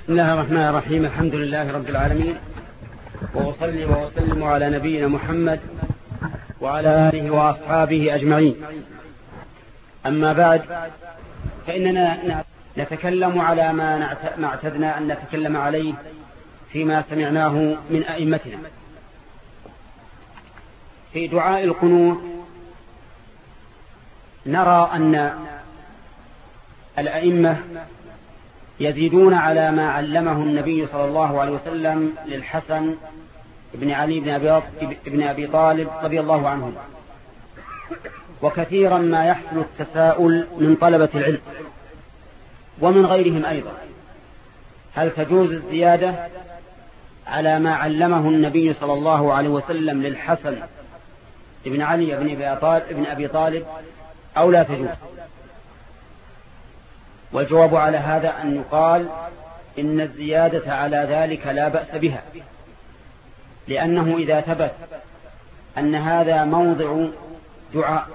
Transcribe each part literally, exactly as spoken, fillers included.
بسم الله الرحمن الرحيم. الحمد لله رب العالمين، وأصلي وأسلم على نبينا محمد وعلى آله وأصحابه أجمعين. أما بعد، فإننا نتكلم على ما اعتدنا أن نتكلم عليه فيما سمعناه من أئمتنا. في دعاء القنوت نرى أن الأئمة يزيدون على ما علمه النبي صلى الله عليه وسلم للحسن بن علي بن أبي طالب رضي الله عنه. وكثيرا ما يحصل التساؤل من طلبة العلم ومن غيرهم أيضا، هل تجوز الزيادة على ما علمه النبي صلى الله عليه وسلم للحسن بن علي بن أبي طالب أو لا تجوز؟ والجواب على هذا أن يقال إن الزيادة على ذلك لا بأس بها، لأنه إذا ثبت أن هذا موضع دعاء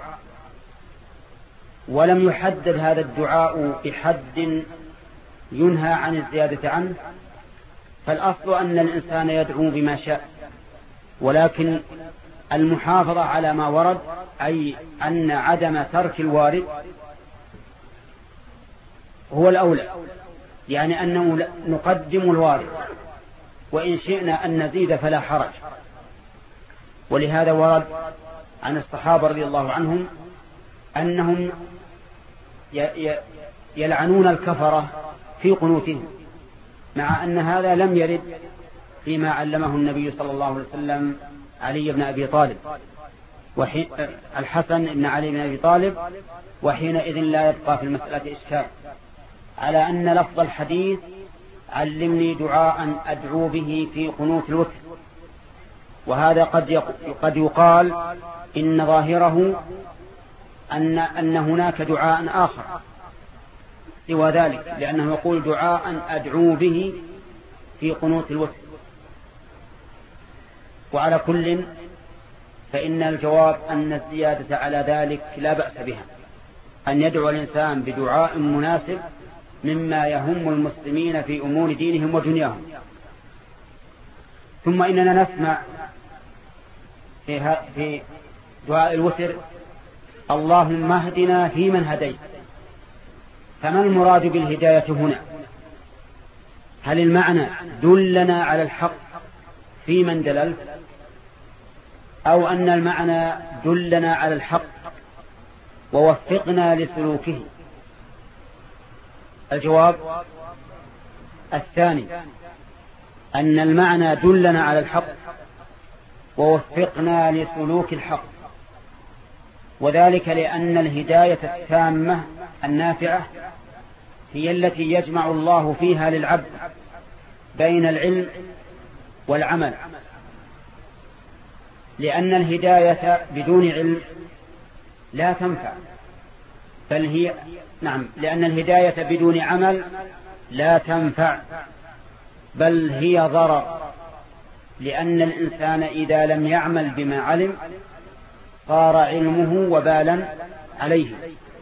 ولم يحدد هذا الدعاء بحد ينهى عن الزيادة عنه، فالأصل أن الإنسان يدعو بما شاء، ولكن المحافظة على ما ورد، أي أن عدم ترك الوارد هو الأولى، يعني أنه نقدم الوارد، وإن شئنا أن نزيد فلا حرج. ولهذا ورد عن الصحابة رضي الله عنهم أنهم يلعنون الكفرة في قنوتهم، مع أن هذا لم يرد فيما علمه النبي صلى الله عليه وسلم علي بن أبي طالب الحسن بن علي بن أبي طالب، وحينئذ لا يبقى في المسألة إشكال على أن لفظ الحديث علمني دعاء أدعو به في قنوت الوتر، وهذا قد قد يقال إن ظاهره أن أن هناك دعاء آخر سوى ذلك، لأنه يقول دعاء أدعو به في قنوت الوتر. وعلى كل، فإن الجواب أن الزيادة على ذلك لا بأس بها، أن يدعو الإنسان بدعاء مناسب مما يهم المسلمين في أمور دينهم ودنياهم. ثم إننا نسمع في في دعاء الوتر اللهم اهدنا فيمن هديت. فما المراد بالهداية هنا؟ هل المعنى دلنا على الحق فيمن دللت، أو أن المعنى دلنا على الحق ووفقنا لسلوكه؟ الجواب الثاني، أن المعنى دلنا على الحق ووفقنا لسلوك الحق، وذلك لأن الهداية التامة النافعة هي التي يجمع الله فيها للعبد بين العلم والعمل، لأن الهداية بدون علم لا تنفع، بل هي نعم لأن الهداية بدون عمل لا تنفع بل هي ضرر، لأن الإنسان إذا لم يعمل بما علم صار علمه وبالا عليه.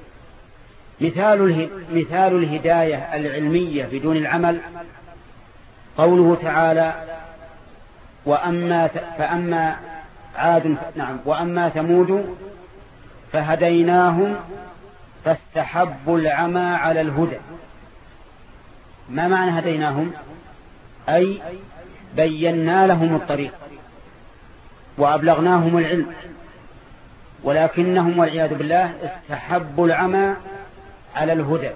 مثال مثال الهداية العلمية بدون العمل قوله تعالى وأما فأما عاد نعم وأما ثمود فهديناهم فاستحبوا العمى على الهدى. ما معنى هديناهم؟ أي بينا لهم الطريق وأبلغناهم العلم، ولكنهم والعياذ بالله استحبوا العمى على الهدى.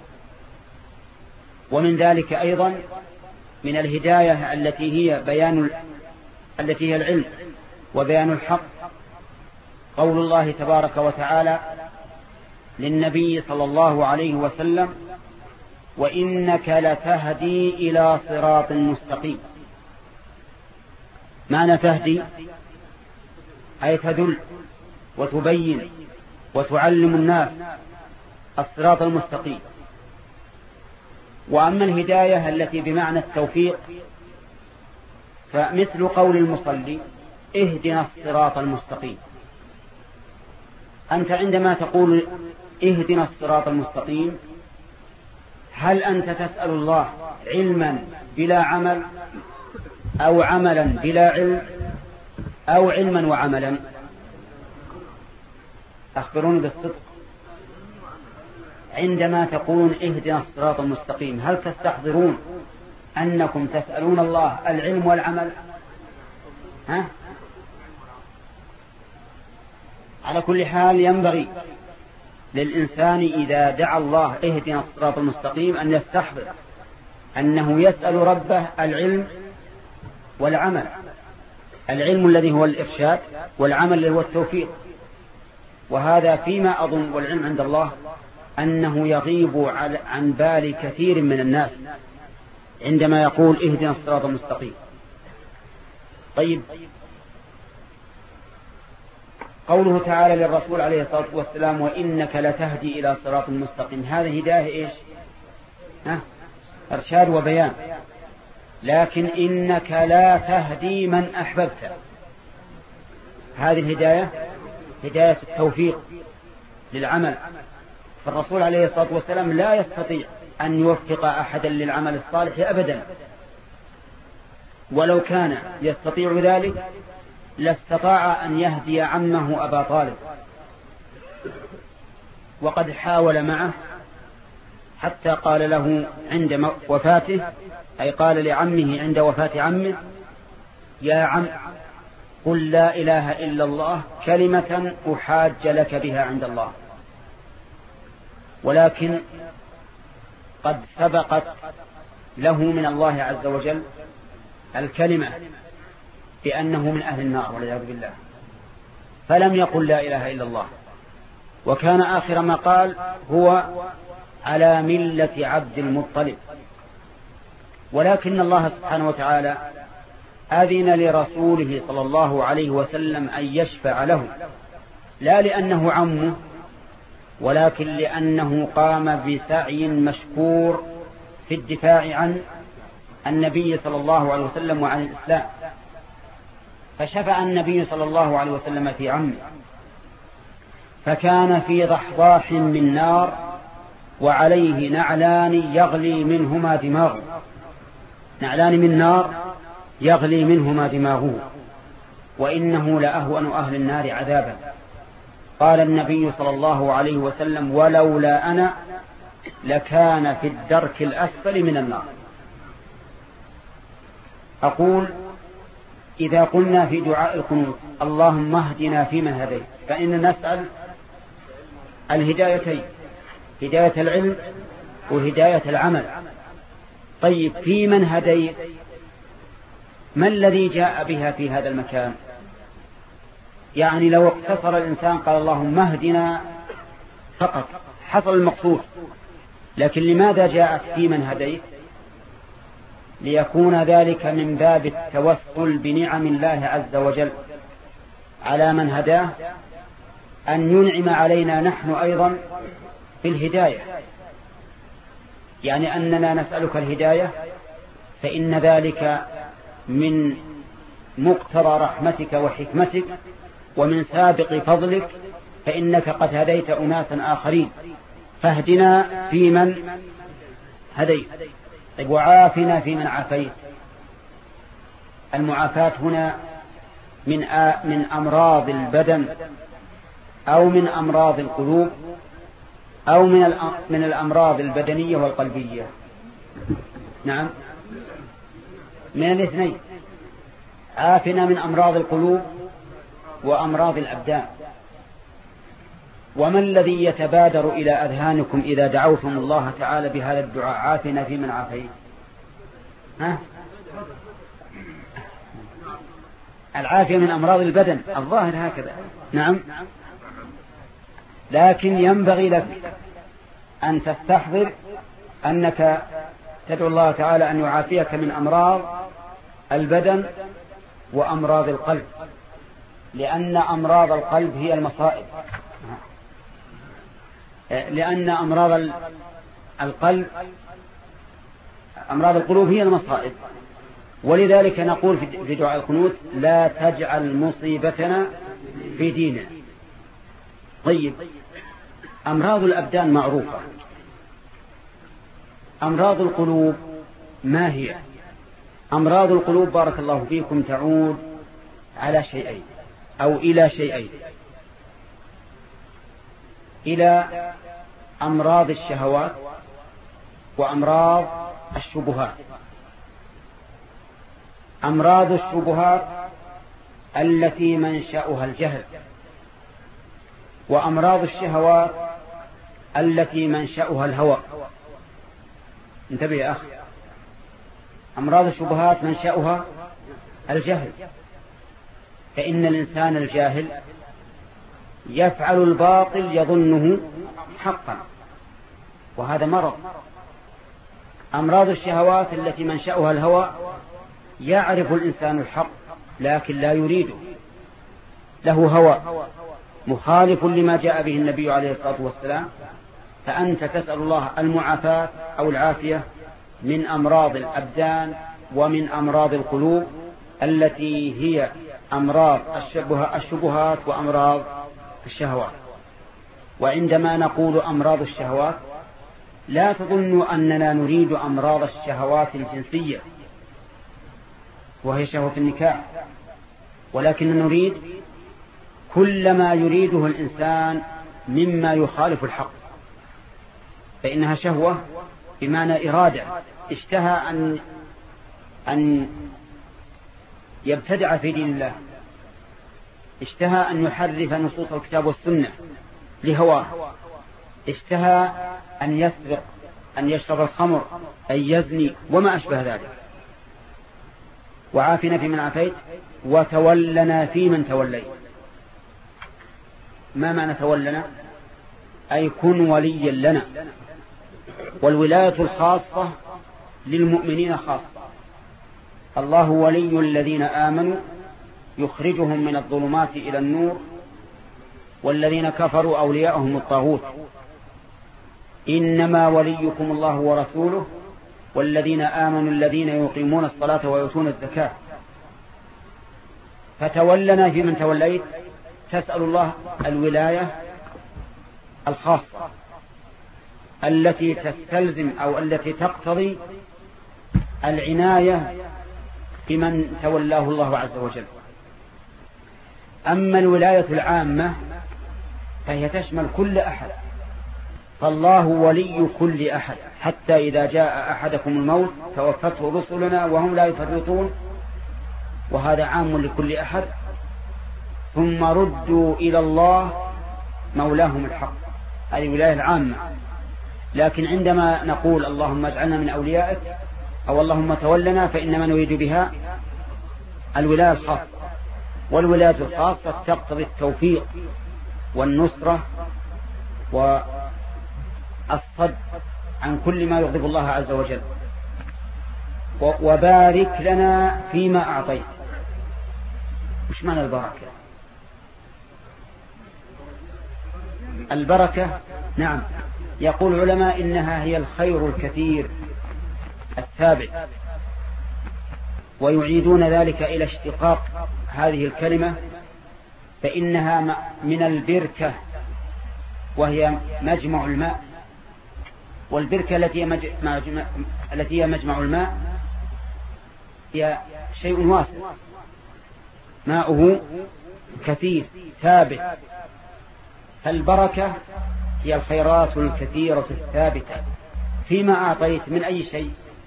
ومن ذلك أيضا من الهداية التي هي بيان التي هي العلم وبيان الحق قول الله تبارك وتعالى للنبي صلى الله عليه وسلم وإنك لتهدي إلى صراط مستقيم. معنى تهدي أي تدل وتبين وتعلم الناس الصراط المستقيم. وأما الهداية التي بمعنى التوفيق فمثل قول المصلي اهدنا الصراط المستقيم. أنت عندما تقول اهدنا الصراط المستقيم هل أنت تسأل الله علما بلا عمل، أو عملا بلا علم، أو علما وعملا؟ أخبروني بالصدق. عندما تقولون اهدنا الصراط المستقيم، هل تستحضرون أنكم تسألون الله العلم والعمل؟ ها؟ على كل حال ينبغي للإنسان إذا دعا الله اهدنا الصراط المستقيم أن يستحضر أنه يسأل ربه العلم والعمل. العلم الذي هو الإرشاد، والعمل الذي هو التوفيق. وهذا فيما أظن، والعلم عند الله، أنه يغيب عن بال كثير من الناس عندما يقول اهدنا الصراط المستقيم. طيب، قوله تعالى للرسول عليه الصلاة والسلام وإنك لتهدي إلى صراط مستقيم، هذا هداية إيش؟ ها؟ إرشاد وبيان. لكن إنك لا تهدي من أحببت، هذه الهداية هداية التوفيق للعمل. فالرسول عليه الصلاة والسلام لا يستطيع أن يوفق أحدا للعمل الصالح أبدا، ولو كان يستطيع ذلك لاستطاع أن يهدي عمه أبا طالب، وقد حاول معه حتى قال له عند وفاته، أي قال لعمه عند وفاة عمه: يا عم قل لا إله إلا الله كلمة أحاج لك بها عند الله. ولكن قد سبقت له من الله عز وجل الكلمة بأنه من أهل النار والعياذ بالله، فلم يقل لا إله إلا الله، وكان آخر ما قال هو على ملة عبد المطلب. ولكن الله سبحانه وتعالى أذن لرسوله صلى الله عليه وسلم أن يشفع له، لا لأنه عمه، ولكن لأنه قام بسعي مشكور في الدفاع عن النبي صلى الله عليه وسلم وعن الإسلام، فشفع النبي صلى الله عليه وسلم في عمه، فكان في ضحضاح من نار وعليه نعلان يغلي منهما دماغه، نعلان من نار يغلي منهما دماغه، وإنه لأهون أهل النار عذابا. قال النبي صلى الله عليه وسلم: ولولا أنا لكان في الدرك الأسفل من النار. أقول: إذا قلنا في دعاء القنوت اللهم اهدنا فيمن هديت، فإننا نسأل الهدايتين، هداية العلم وهداية العمل. طيب، في من هديت ما الذي جاء بها في هذا المكان؟ يعني لو اقتصر الإنسان قال اللهم اهدنا فقط حصل المقصود، لكن لماذا جاءت في من هديت؟ ليكون ذلك من باب التوسل بنعم الله عز وجل على من هداه، أن ينعم علينا نحن أيضا بالهداية، يعني أننا نسألك الهداية، فإن ذلك من مقتضى رحمتك وحكمتك ومن سابق فضلك، فإنك قد هديت أناسا آخرين، فاهدنا في من هديت. طيب، وعافنا في من عافيت. المعافاة هنا من من أمراض البدن أو من أمراض القلوب أو من من الأمراض البدنية والقلبية. نعم، من الاثنين. عافنا من أمراض القلوب وأمراض الأبدان. وما الذي يتبادر إلى أذهانكم إذا دعوتم الله تعالى بهذا الدعاء عافنا في من عافيت؟ ها؟ العافية من أمراض البدن الظاهر هكذا. نعم، لكن ينبغي لك أن تستحضر أنك تدعو الله تعالى أن يعافيك من أمراض البدن وأمراض القلب، لأن أمراض القلب هي المصائب، لأن أمراض القلب أمراض القلوب هي المصائب. ولذلك نقول في دعاء القنوت: لا تجعل مصيبتنا في ديننا. طيب، أمراض الأبدان معروفة، أمراض القلوب ما هي؟ أمراض القلوب بارك الله فيكم تعود على شيئين أو إلى شيئين: إلى أمراض الشهوات وأمراض الشبهات. أمراض الشبهات التي منشأها الجهل، وأمراض الشهوات التي منشأها الهوى. انتبه يا أخي، أمراض الشبهات منشأها الجهل، فإن الإنسان الجاهل يفعل الباطل يظنه حقا، وهذا مرض. أمراض الشهوات التي منشأها الهوى، يعرف الإنسان الحق لكن لا يريده، له هوى مخالف لما جاء به النبي عليه الصلاة والسلام، فأنت تسأل الله المعافاة أو العافية من أمراض الأبدان ومن أمراض القلوب التي هي أمراض الشبهات وأمراض الشهوات. وعندما نقول أمراض الشهوات لا تظنوا أننا نريد أمراض الشهوات الجنسية وهي شهوة النكاح، ولكن نريد كل ما يريده الإنسان مما يخالف الحق، فإنها شهوة بمعنى إرادة. اشتهى أن أن يبتدع في دين الله، اشتهى أن يحرف نصوص الكتاب والسنة لهواه، اشتهى أن يسرق، أن يشرب الخمر، أن يزني وما أشبه ذلك. وعافنا في من عافيت وتولنا في من توليت. ما معنى تولنا؟ أي كن وليا لنا. والولاية الخاصة للمؤمنين خاصة. الله ولي الذين آمنوا يخرجهم من الظلمات إلى النور، والذين كفروا أولياءهم الطاغوت. إنما وليكم الله ورسوله والذين آمنوا الذين يقيمون الصلاة ويؤتون الزكاة. فتولنا في من توليت، تسأل الله الولاية الخاصة التي تستلزم أو التي تقتضي العناية بمن تولاه الله عز وجل. أما الولاية العامة فهي تشمل كل أحد، فالله ولي كل أحد، حتى إذا جاء أحدكم الموت توفته رسلنا وهم لا يفرطون، وهذا عام لكل أحد. ثم ردوا إلى الله مولاهم الحق، هذه الولاية العامة. لكن عندما نقول اللهم اجعلنا من أوليائك أو اللهم تولنا، فإنما نريد بها الولاية الخاصة. والولاية الخاصة تقتضي التوفيق والنصرة والصد عن كل ما يغضب الله عز وجل. وبارك لنا فيما أعطيت. وش معنى البركة؟ البركة نعم، يقول العلماء إنها هي الخير الكثير الثابت، ويعيدون ذلك إلى اشتقاق هذه الكلمة، فإنها من البركة وهي مجمع الماء. والبركة التي مجمع, التي هي مجمع الماء هي شيء واسع، ماؤه كثير ثابت. فالبركة هي الخيرات الكثيرة الثابتة فيما أعطيت. من أي شيء؟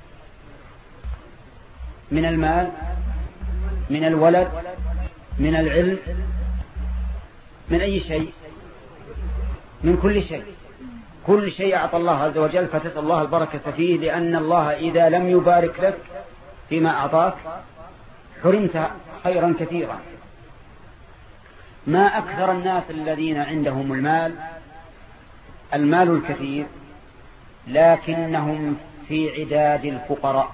من المال، من الولد، من العلم، من أي شيء؟ من كل شيء. كل شيء أعطى الله عز وجل، فتسأل الله البركة فيه، لأن الله إذا لم يبارك لك فيما أعطاك حرمت خيرا كثيرا. ما أكثر الناس الذين عندهم المال المال الكثير لكنهم في عداد الفقراء.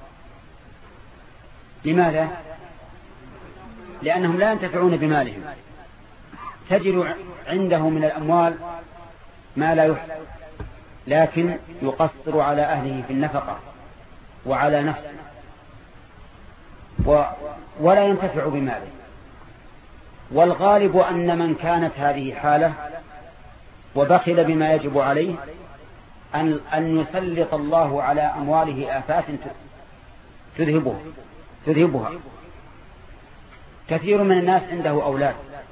لماذا؟ لأنهم لا ينتفعون بمالهم. تجد عنده من الأموال ما لا يحصى، لكن يقصر على أهله في النفقة وعلى نفسه، و ولا ينتفع بماله. والغالب أن من كانت هذه حاله وبخل بما يجب عليه أن, أن يسلط الله على أمواله آفات تذهبها تذهبها كثير من الناس عنده أولاد،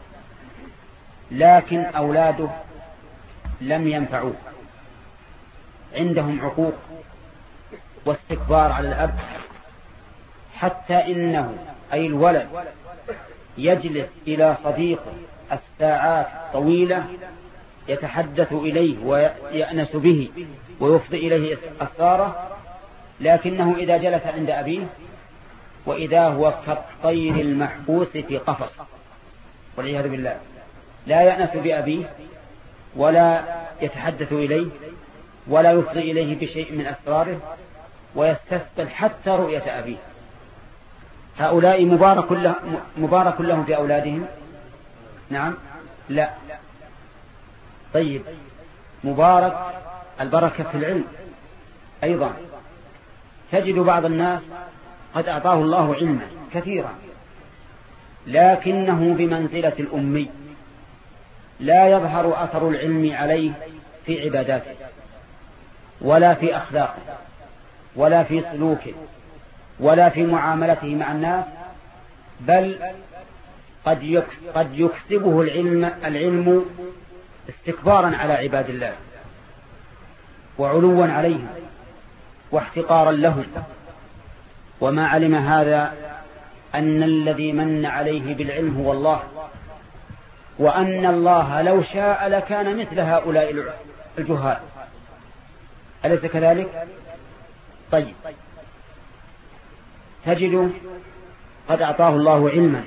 لكن أولاده لم ينفعوه، عندهم عقوق واستكبار على الأب، حتى إنه أي الولد يجلس إلى صديقه الساعات طويلة يتحدث إليه ويأنس به ويفضي إليه أسراره، لكنه إذا جلس عند أبيه وإذا هو كالطير المحبوس في قفص والعياذ بالله، لا يأنس بأبيه ولا يتحدث إليه ولا يفضي إليه بشيء من أسراره ويستثقل حتى رؤية أبيه. هؤلاء مبارك لهم, مبارك لهم في أولادهم؟ نعم لا. طيب مبارك البركة في العلم أيضا. تجد بعض الناس قد أعطاه الله علما كثيرا لكنه بمنزلة الأمي، لا يظهر أثر العلم عليه في عباداته ولا في أخلاقه ولا في سلوكه ولا في معاملته مع الناس، بل قد قد يكسبه العلم العلم استكبارا على عباد الله وعلوا عليهم واحتقارا لهم، وما علم هذا أن الذي من عليه بالعلم هو الله، وأن الله لو شاء لكان مثل هؤلاء الجهال. أليس كذلك؟ طيب تجد قد أعطاه الله علما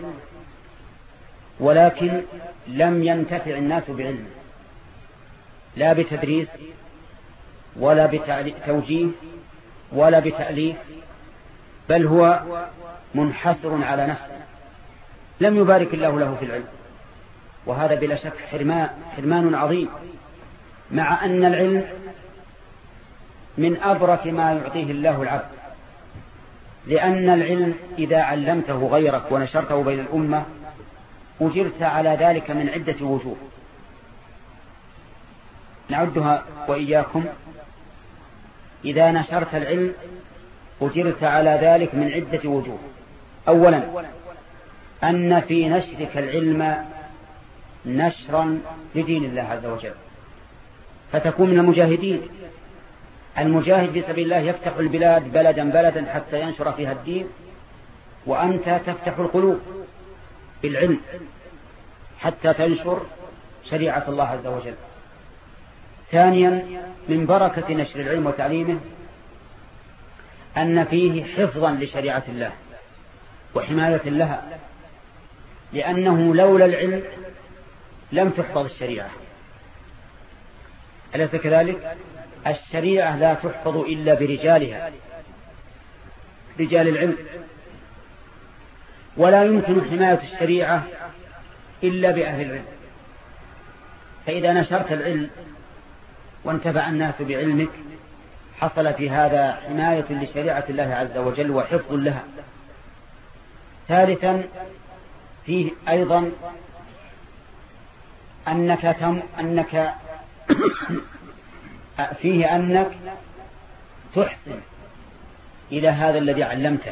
ولكن لم ينتفع الناس بعلمه، لا بتدريس ولا بتوجيه ولا بتأليف، بل هو منحسر على نفسه، لم يبارك الله له في العلم، وهذا بلا شك حرمان, حرمان عظيم، مع أن العلم من أبرك ما يعطيه الله العبد، لأن العلم إذا علمته غيرك ونشرته بين الأمة أجرت على ذلك من عدة وجوه نعدها وإياكم. إذا نشرت العلم أجرت على ذلك من عدة وجوه. أولا أن في نشرك العلم نشرا لدين الله عز وجل، فتكون من المجاهدين. المجاهد في سبيل الله يفتح البلاد بلدا بلدا حتى ينشر فيها الدين، وأنت تفتح القلوب بالعلم حتى تنشر شريعة الله عز وجل. ثانيا من بركة نشر العلم وتعليمه أن فيه حفظا لشريعة الله وحماية لها، لأنه لولا العلم لم تحفظ الشريعة. أليس كذلك؟ الشريعة لا تحفظ إلا برجالها، رجال العلم، ولا يمكن حماية الشريعة إلا بأهل العلم. فإذا نشرت العلم وانتفع الناس بعلمك حصل في هذا حماية لشريعة الله عز وجل وحفظ لها. ثالثا فيه أيضا أنك تم أنك فيه أنك تحسن إلى هذا الذي علمته،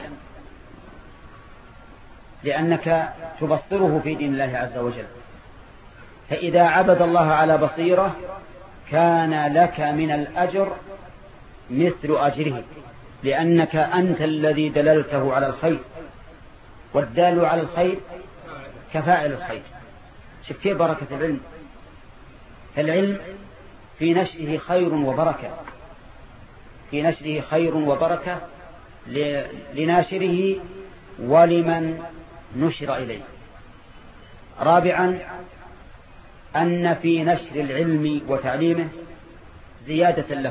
لأنك تبصره في دين الله عز وجل. فإذا عبد الله على بصيرة كان لك من الأجر مثل أجره، لأنك أنت الذي دللته على الخير، والدال على الخير كفاعل الخير. شوف كيف بركة العلم. فالعلم في نشره خير وبركة، في نشره خير وبركة لناشره ولمن نشر إليه. رابعا أن في نشر العلم وتعليمه زيادة له.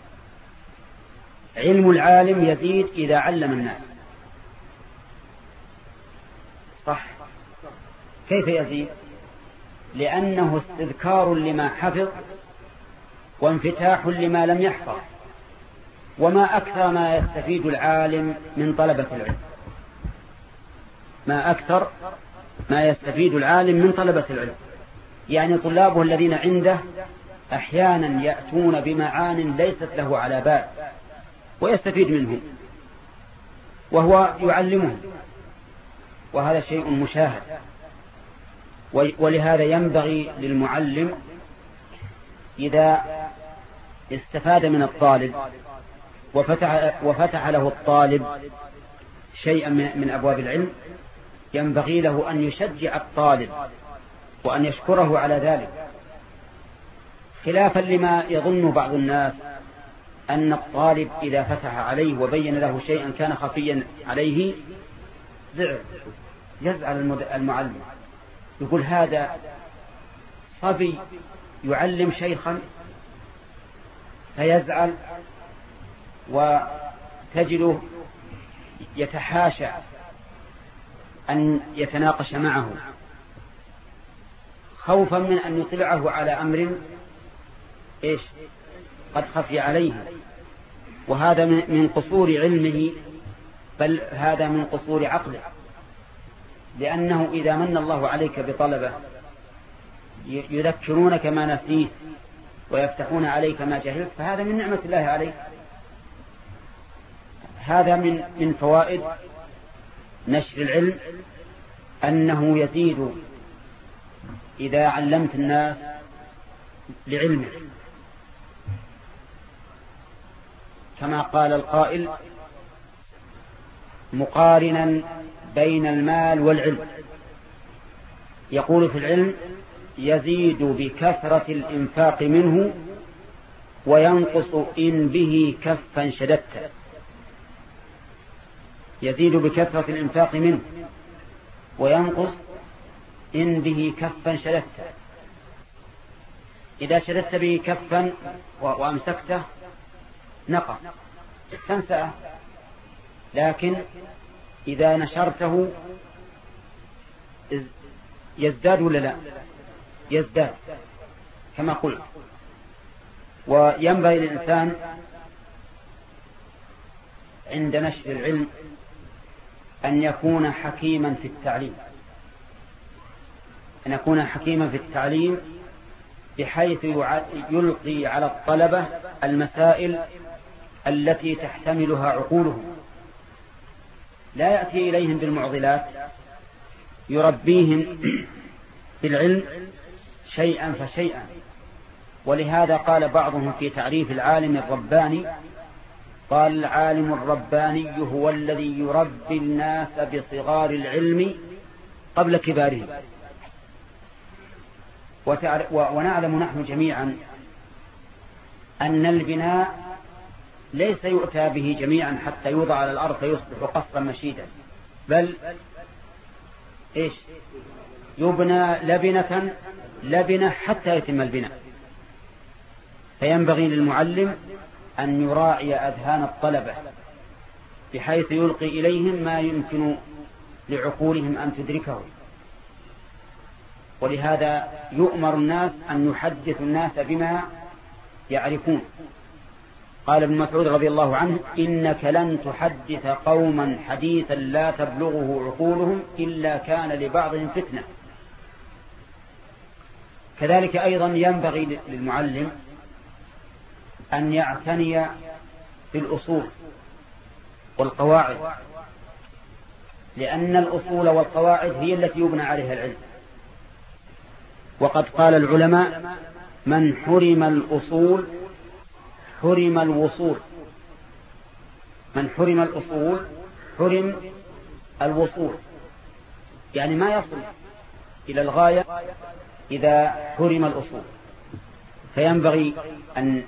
علم العالم يزيد إذا علم الناس، صح؟ كيف يزيد؟ لأنه استذكار لما حفظ وانفتاح لما لم يحفظ. وما أكثر ما يستفيد العالم من طلبة العلم، ما أكثر ما يستفيد العالم من طلبة العلم، يعني طلابه الذين عنده أحيانا يأتون بمعان ليست له على بال ويستفيد منهم وهو يعلمهم، وهذا شيء مشاهد. ولهذا ينبغي للمعلم إذا استفاد من الطالب وفتح, وفتح له الطالب شيئا من أبواب العلم، ينبغي له أن يشجع الطالب وأن يشكره على ذلك، خلافا لما يظن بعض الناس أن الطالب إذا فتح عليه وبين له شيئا كان خفيا عليه زعل، يزعل المعلم، يقول هذا صبي يعلم شيخا، فيزعل وتجده يتحاشى أن يتناقش معه خوفا من أن يطلعه على أمر إيش قد خفي عليه، وهذا من قصور علمه، بل هذا من قصور عقله، لأنه إذا من الله عليك بطلبة يذكرونك ما نسيت ويفتحون عليك ما جهلت، فهذا من نعمة الله عليك. هذا من من فوائد نشر العلم، أنه يزيد إذا علمت الناس لعلمه، كما قال القائل مقارنا بين المال والعلم، يقول في العلم يزيد بكثرة الإنفاق منه وينقص إن به كفا شددت. يزيد بكثرة الإنفاق منه وينقص إن به كفا شددت. إذا شددت به كفا وأمسكته نقص تنسأه، لكن إذا نشرته يزداد ولا لا؟ يزداد كما قلت. وينبغي للإنسان عند نشر العلم أن يكون حكيما في التعليم، أن يكون حكيما في التعليم بحيث يلقي على الطلبة المسائل التي تحتملها عقولهم، لا يأتي إليهم بالمعضلات، يربيهم بالعلم شيئا فشيئا. ولهذا قال بعضهم في تعريف العالم الرباني، قال العالم الرباني هو الذي يربي الناس بصغار العلم قبل كبارهم. ونعلم نحن جميعا أن البناء ليس يؤتى به جميعا حتى يوضع على الأرض فيصبح قصرا مشيدا، بل إيش يبنى لبنة لبنة حتى يتم البناء. فينبغي للمعلم أن يراعي أذهان الطلبة بحيث يلقي إليهم ما يمكن لعقولهم أن تدركه. ولهذا يؤمر الناس أن يحدث الناس بما يعرفون. قال ابن مسعود رضي الله عنه إنك لن تحدث قوما حديثا لا تبلغه عقولهم إلا كان لبعضهم فتنة. كذلك أيضا ينبغي للمعلم أن يعتني بالأصول والقواعد، لأن الأصول والقواعد هي التي يبنى عليها العلم. وقد قال العلماء من حرم الأصول حرم الوصول. من حرم الأصول حرم الوصول، يعني ما يصل إلى الغاية إذا حرم الأصول. فينبغي أن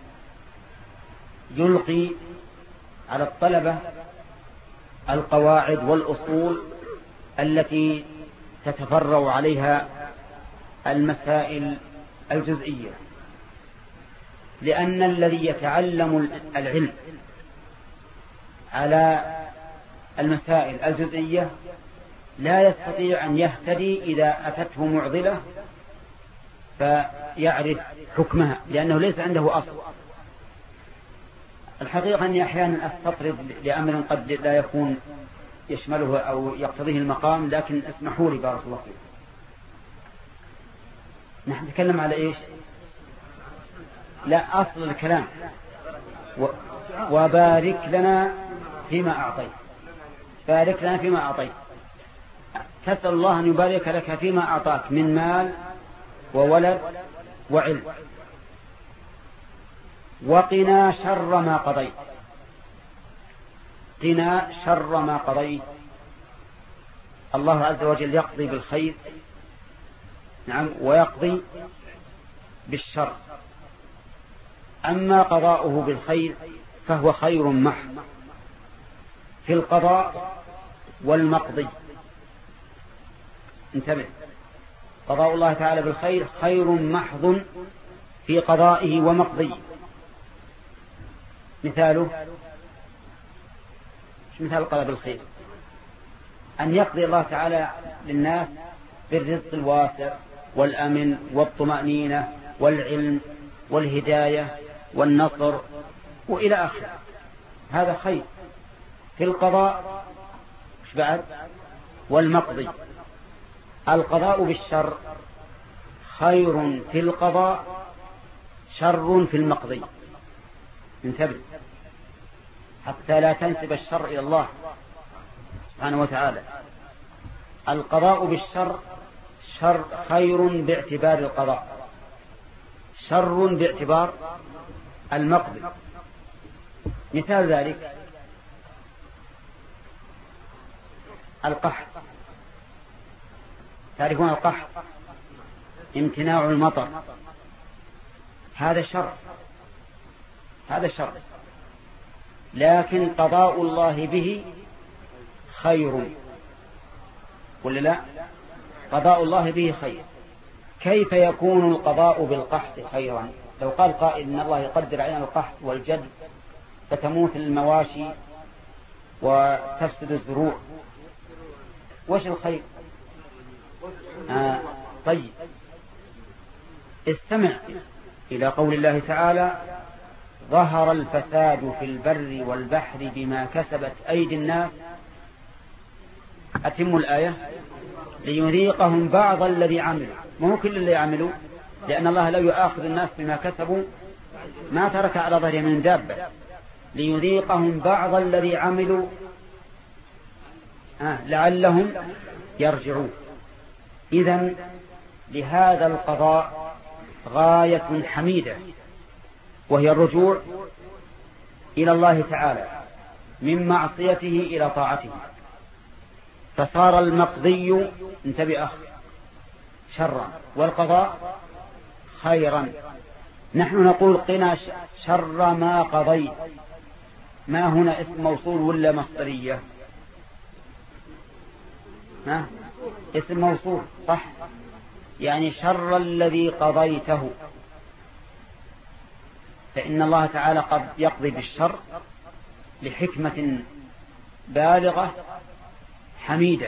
يلقي على الطلبة القواعد والأصول التي تتفرع عليها المسائل الجزئية، لأن الذي يتعلم العلم على المسائل الجزئية لا يستطيع أن يهتدي إذا أتته معضلة فيعرف حكمها، لأنه ليس عنده أصل. الحقيقة أني أحيانا أستطرد لأمر قد لا يكون يشمله أو يقتضيه المقام، لكن اسمحوا لي بارك الله فيكم. نحن نتكلم على إيش؟ لا، أصل الكلام و... وبارك لنا فيما أعطيت، بارك لنا فيما أعطيت، تسأل الله أن يبارك لك فيما أعطاك من مال وولد وعلم. وقنا شر ما قضيت، قنا شر ما قضيت. الله عز وجل يقضي بالخير، نعم، ويقضي بالشر. أما قضاؤه بالخير فهو خير محض في القضاء والمقضي. انتبه، قضاء الله تعالى بالخير خير محض في قضائه ومقضيه. مثاله، مش مثال القضاء بالخير؟ أن يقضي الله تعالى للناس بالرزق الواسع والأمن والطمأنينة والعلم والهداية والنصر وإلى آخره، هذا خير في القضاء بعد والمقضي. القضاء بالشر خير في القضاء شر في المقضي. انتبه حتى لا تنسب الشر إلى الله سبحانه وتعالى. القضاء بالشر شر خير باعتبار القضاء، شر باعتبار المقضي. مثال ذلك القحط. تعرفون القحط؟ امتناع المطر، هذا شر، هذا شر، لكن قضاء الله به خير، ولا لا؟ قضاء الله به خير. كيف يكون القضاء بالقحط خيرا؟ لو قال قائل إن الله يقدر علينا القحط والجد فتموت المواشي وتفسد الزروع، وش الخير؟ آه طيب، استمع إلى قول الله تعالى: ظهر الفساد في البر والبحر بما كسبت أيدي الناس. أتم الآية: ليذيقهم بعض الذي عملوا. ما هو كل اللي يعملوا، لأن الله لو يؤاخذ الناس بما كسبوا ما ترك على ظهره من دابة. ليذيقهم بعض الذي عملوا آه لعلهم يرجعون. إذن لهذا القضاء غاية حميدة، وهي الرجوع إلى الله تعالى من معصيته إلى طاعته. فصار المقضي، انتبه أخ، شرا والقضاء خيرا. نحن نقول قنا شر ما قضيت. ما هنا اسم موصول ولا مصدرية؟ ها؟ اسم موصول صح، يعني شر الذي قضيته. فإن الله تعالى قد يقضي بالشر لحكمة بالغة حميدة.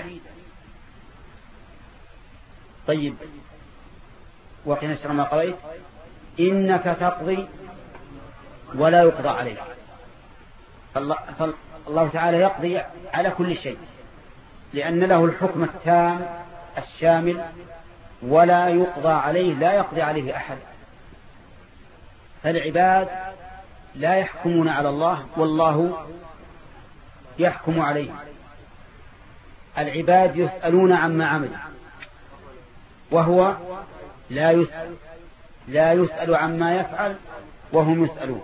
طيب، وقنا شر ما قضيت إنك تقضي ولا يقضى عليك. فالله, فالله تعالى يقضي على كل شيء لأن له الحكم التام الشامل، ولا يقضى عليه، لا يقضي عليه أحد. فالعباد لا يحكمون على الله والله يحكم عليه. العباد يسألون عما عملوا وهو لا يسأل، لا يسأل عما يفعل وهم يسألون.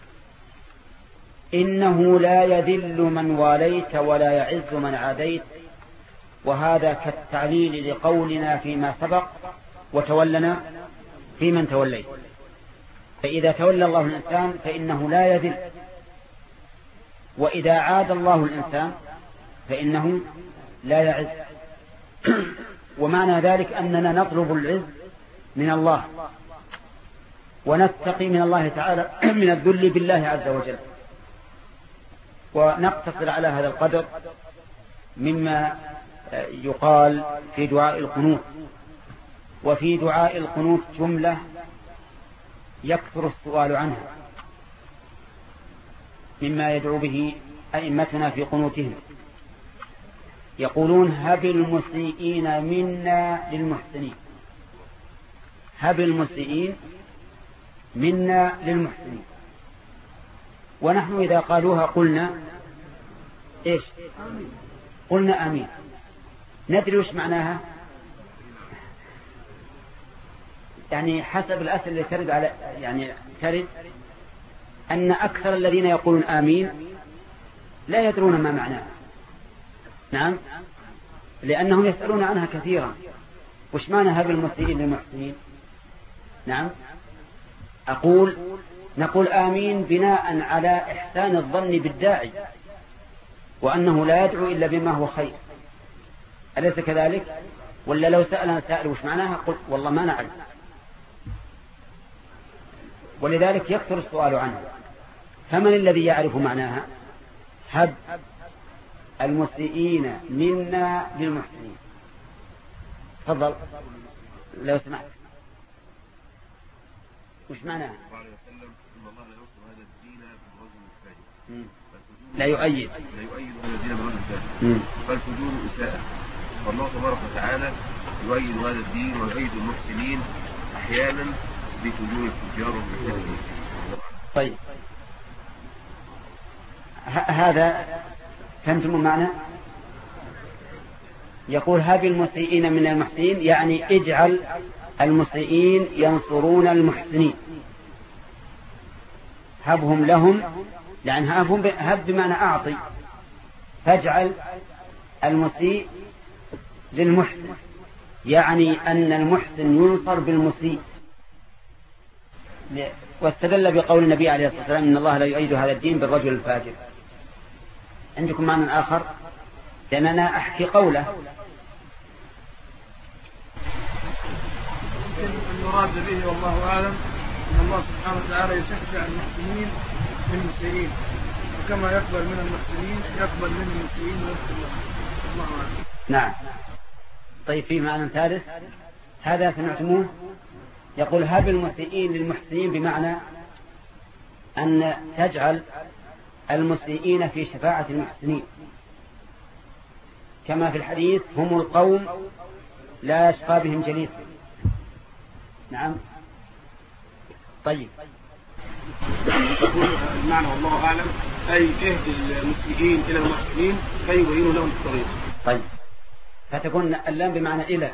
إنه لا يذل من واليت ولا يعز من عاديت. وهذا كالتعليل لقولنا فيما سبق: وتولنا في من توليت. فإذا تولى الله الإنسان فإنه لا يذل، وإذا عاد الله الإنسان فإنه لا يعز. ومعنى ذلك أننا نطلب العز من الله ونتقي من الله تعالى من الذل بالله عز وجل. ونقتصر على هذا القدر مما يقال في دعاء القنوت. وفي دعاء القنوت جملة يكثر السؤال عنها مما يدعو به أئمتنا في قنوتهم. يقولون: هب المسيئين منا للمحسنين. هب المسيئين منا للمحسنين. ونحن إذا قالوها قلنا إيش؟ قلنا آمين. ندري وش معناها؟ يعني حسب الأثر اللي ترد على يعني ترد أن أكثر الذين يقولون آمين لا يدرون ما معناها. نعم، لأنهم يسألون عنها كثيرا. وش معنى هب المسيئين للمحسنين؟ نعم، أقول نقول آمين بناء على إحسان الظن بالداعي وأنه لا يدعو إلا بما هو خير. أليس كذلك؟ ولا لو سألنا سائل وش معناها قلت والله ما نعلم. ولذلك يكثر السؤال عنه. فمن الذي يعرف معناها؟ هب المسيئين منا للمحسنين. تفضل لو سمحت. وش معناها؟ لا يؤيد لا يؤيد هذا الدين بالرجل الفاجر، فالفجور إساءة. والله تبارك وتعالى يؤيد هذا الدين ويؤيد المحسنين أحيانا بفجور الفجار والمحسنين. طيب هذا فهمتم المعنى؟ يقول هب المسيئين من المحسنين، يعني اجعل المسيئين ينصرون المحسنين. هبهم لهم، لأن هبهم هب بمعنى أعطي، فاجعل المسيء للمحسن، يعني أن المحسن ينصر بالمسيء. واستدل بقول النبي عليه الصلاة والسلام إن الله لا يؤيد هذا الدين بالرجل الفاجر. عندكم معنى آخر؟ لأننا أحكي قوله. المراد به والله أعلم أن الله سبحانه وتعالى يشجع المحسنين بالمسيئين، وكما يقبل من المحسنين يقبل من المسيئين ويغفر الله أعلم. نعم. طيب في معنى ثالث هذا سمعتموه؟ يقول هب المسيئين للمحسنين بمعنى أن تجعل المسيئين في شفاعة المحسنين، كما في الحديث هم القوم لا يشقى بهم جليس. نعم. طيب المعنى والله أعلم أي اهدي المسيئين إلى المحسنين كي يبينوا لهم الطريق. طيب فتكون اللام بمعنى إلى.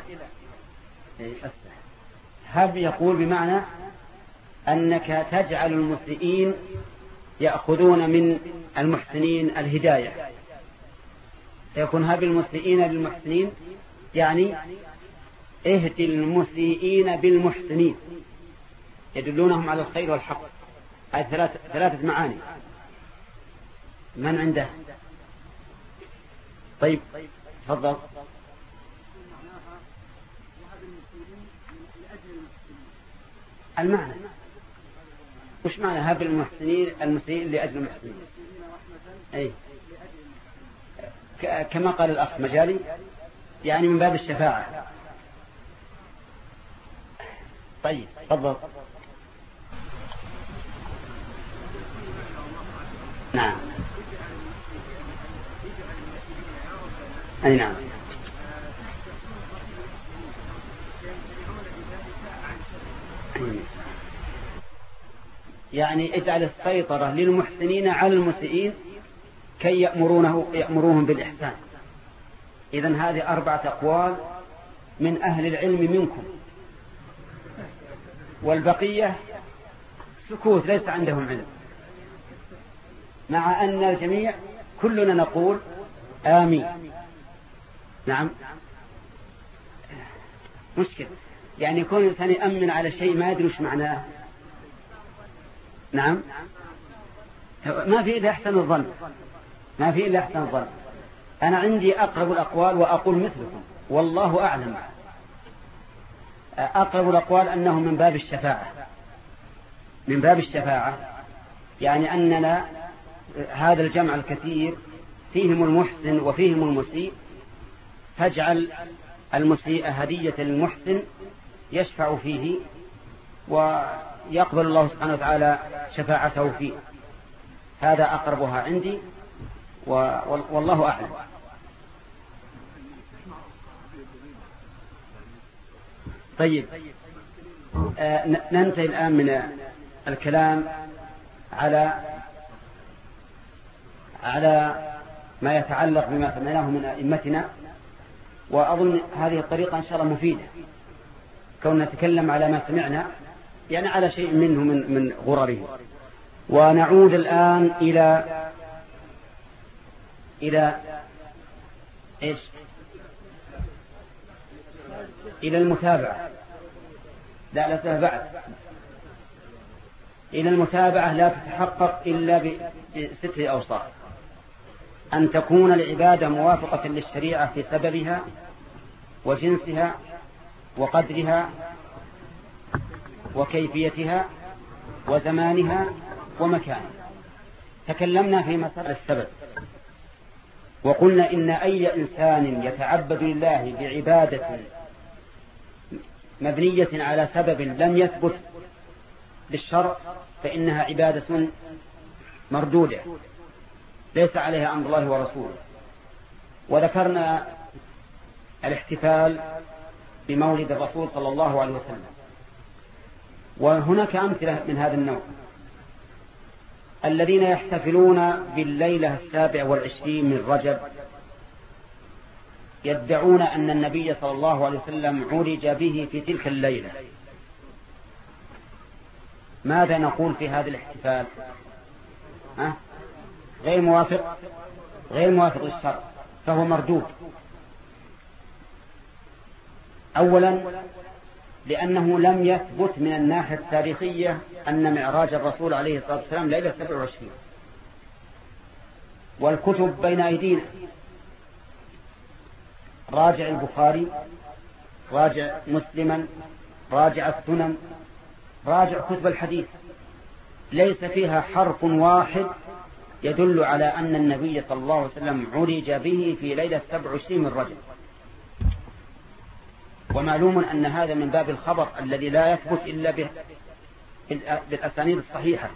هب يقول بمعنى أنك تجعل المسيئين يأخذون من المحسنين الهداية، فيكون هب المسيئين للمحسنين يعني اهدي المسيئين بالمحسنين، يدلونهم على الخير والحق. هذه ثلاثة, ثلاثة معاني. من عنده؟ طيب تفضل. المعنى وش معنى هب المحسنين المسيئين لأجل المحسنين؟ أي كما قال الأخ مجالي يعني من باب الشفاعة. طيب تفضل. نعم. أي نعم. يعني اجعل السيطرة للمحسنين على المسيئين كي يأمرونه يأمروهم بالإحسان. إذن هذه أربعة أقوال من أهل العلم منكم، والبقية سكوت ليس عندهم علم، مع أن الجميع كلنا نقول آمين. نعم. مشكلة يعني يكون الإنسان يأمن على شيء ما يدري وش معناه. نعم. ما في إلا أحسن الظن، ما في إلا أحسن الظن. أنا عندي أقرب الأقوال وأقول مثلكم والله أعلم. أقرب الأقوال أنه من باب الشفاعة، من باب الشفاعة يعني أننا هذا الجمع الكثير فيهم المحسن وفيهم المسيء، فاجعل المسيء هدية للمحسن يشفع فيه ويقبل الله سبحانه وتعالى شفاعته فيه. هذا أقربها عندي والله أعلم. طيب آه ننتهي الآن من الكلام على على ما يتعلق بما سمعناه من أئمتنا، وأظن هذه الطريقة إن شاء الله مفيدة، كون نتكلم على ما سمعنا يعني على شيء منه من من غرره. ونعود الآن إلى إلى إيش؟ إلى المتابعة. لا لا بعد إلى المتابعة لا تتحقق إلا بستة أوصاف: أن تكون العبادة موافقة للشريعة في سببها وجنسها وقدرها وكيفيتها وزمانها ومكانها. تكلمنا في مسألة السبب، وقلنا إن أي إنسان يتعبد لله بعبادة مبنية على سبب لم يثبت بالشرع فإنها عبادة مردودة ليس عليها أمر الله ورسوله. وذكرنا الاحتفال بمولد الرسول صلى الله عليه وسلم، وهناك أمثلة من هذا النوع: الذين يحتفلون بالليلة السابع والعشرين من رجب يدعون أن النبي صلى الله عليه وسلم عرج به في تلك الليلة. ماذا نقول في هذا الاحتفال؟ ها؟ غير موافق غير موافق للشرع، فهو مردود. أولا لأنه لم يثبت من الناحية التاريخية أن معراج الرسول عليه الصلاة والسلام ليلة سبع وعشرين، والكتب بين أيدينا، راجع البخاري، راجع مسلما، راجع السنن، راجع كتب الحديث، ليس فيها حرف واحد يدل على أن النبي صلى الله عليه وسلم عرج به في ليلة سبع وعشرين من رجب. ومعلوم أن هذا من باب الخبر الذي لا يثبت إلا بالأسانيد الصحيحة.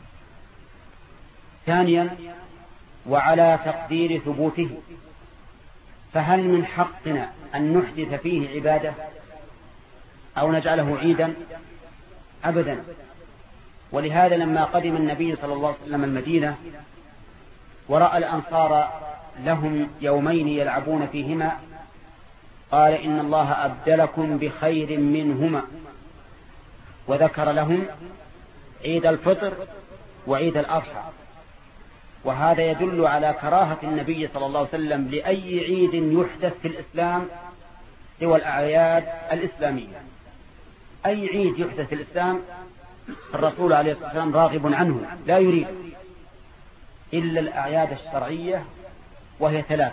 ثانيا وعلى تقدير ثبوته، فهل من حقنا أن نحدث فيه عبادة أو نجعله عيدا؟ أبدا. ولهذا لما قدم النبي صلى الله عليه وسلم المدينة ورأى الأنصار لهم يومين يلعبون فيهما قال إن الله أبدلكم بخير منهما، وذكر لهم عيد الفطر وعيد الأضحى. وهذا يدل على كراهة النبي صلى الله عليه وسلم لأي عيد يحدث في الإسلام سوى الأعياد الإسلامية. أي عيد يحدث في الإسلام الرسول عليه الصلاة والسلام راغب عنه، لا يريد إلا الأعياد الشرعية، وهي ثلاثة: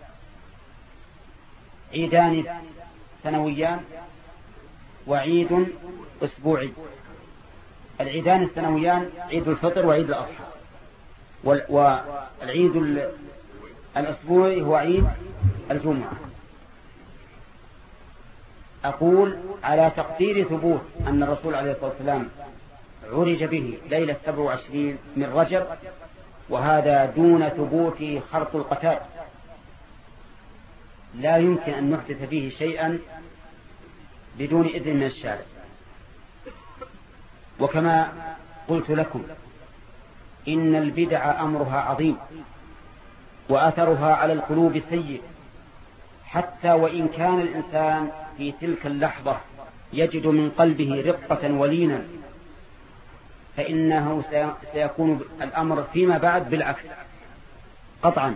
عيدان سنويان وعيد أسبوعي. العيدان السنويان عيد الفطر وعيد الأضحى، والعيد الأسبوعي هو عيد الجمعة. أقول على تقدير ثبوت أن الرسول عليه الصلاة والسلام عرج به ليلة سبع وعشرين من رجب، وهذا دون ثبوت خرط القتال، لا يمكن أن نحدث فيه شيئا بدون إذن من الشارع. وكما قلت لكم إن البدع أمرها عظيم وأثرها على القلوب سيء، حتى وإن كان الإنسان في تلك اللحظة يجد من قلبه رقة ولينا، فإنه سيكون الأمر فيما بعد بالعكس قطعا،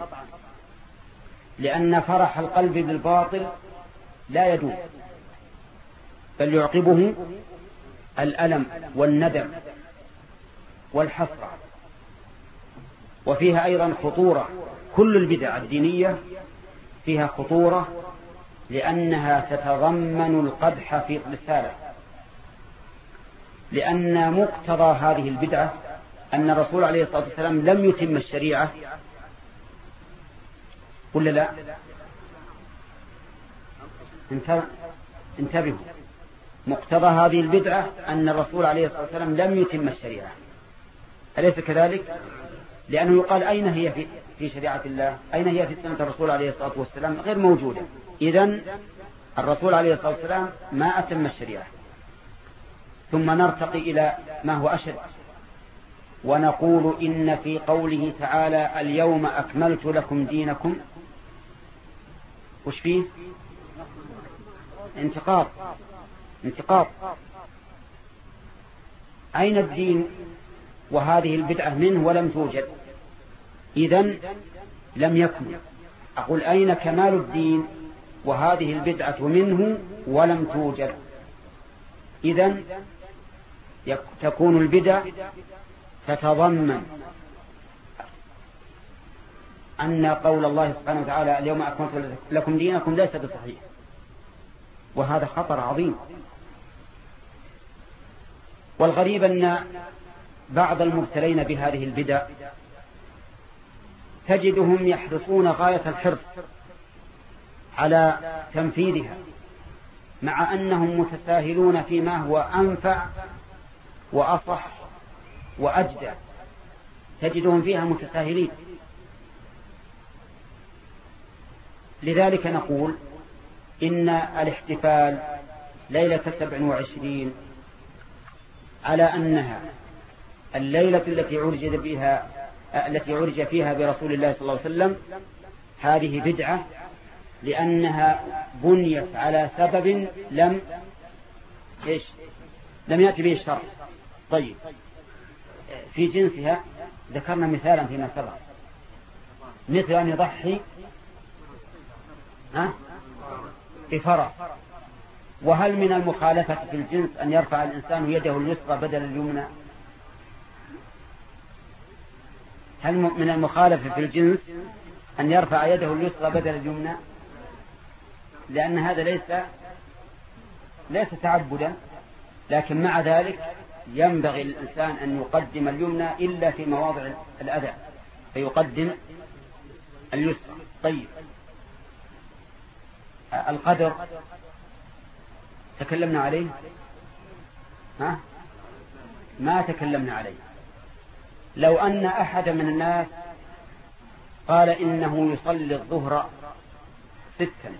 لأن فرح القلب بالباطل لا يدوم، بل يعقبه الألم والندم والحسرة. وفيها أيضا خطورة، كل البدع الدينية فيها خطورة، لأنها تتضمن القدح في الرسالة، لأن مقتضى هذه البدعة أن الرسول عليه الصلاة والسلام لم يتم الشريعة، ولا لا؟ انتبهوا، مقتضى هذه البدعة أن الرسول عليه الصلاة والسلام لم يتم الشريعة، أليس كذلك؟ لأنه يقال أين هي في, في شريعة الله؟ أين هي في سنة الرسول عليه الصلاة والسلام؟ غير موجودة. إذن الرسول عليه الصلاة والسلام ما أتم الشريعة. ثم نرتقي إلى ما هو أشد ونقول إن في قوله تعالى اليوم أكملت لكم دينكم وش فيه؟ انتقاض انتقاض أين الدين وهذه البدعة منه ولم توجد؟ إذن لم يكمل. أقول أين كمال الدين وهذه البدعة منه ولم توجد؟ إذن تكون البدع تتضمن أن قول الله سبحانه وتعالى اليوم أكملت لكم دينكم ليس بصحيح، وهذا خطر عظيم. والغريب أن بعض المبتلين بهذه البدع تجدهم يحرصون غاية الحرص على تنفيذها، مع أنهم متساهلون فيما هو أنفع وأصح وأجدى، تجدهم فيها متساهلين. لذلك نقول إن الاحتفال ليلة سبع وعشرين على أنها الليلة التي عرج بها التي عرج فيها برسول الله صلى الله عليه وسلم هذه بدعة، لأنها بنيت على سبب لم إيش لم يأتي به الشرع. طيب في جنسها ذكرنا مثالا فيما سبق، مثل أن يضحي ها بفرس. وهل من المخالفة في الجنس أن يرفع الإنسان يده اليسرى بدل اليمنى؟ هل من المخالفة في الجنس أن يرفع يده اليسرى بدل اليمنى؟ لأن هذا ليس ليس تعبدا، لكن مع ذلك ينبغي الإنسان أن يقدم اليمنى إلا في مواضع الأذى فيقدم اليسرى. طيب القدر تكلمنا عليه؟ ها؟ ما تكلمنا عليه. لو أن أحد من الناس قال إنه يصلي الظهر ستا،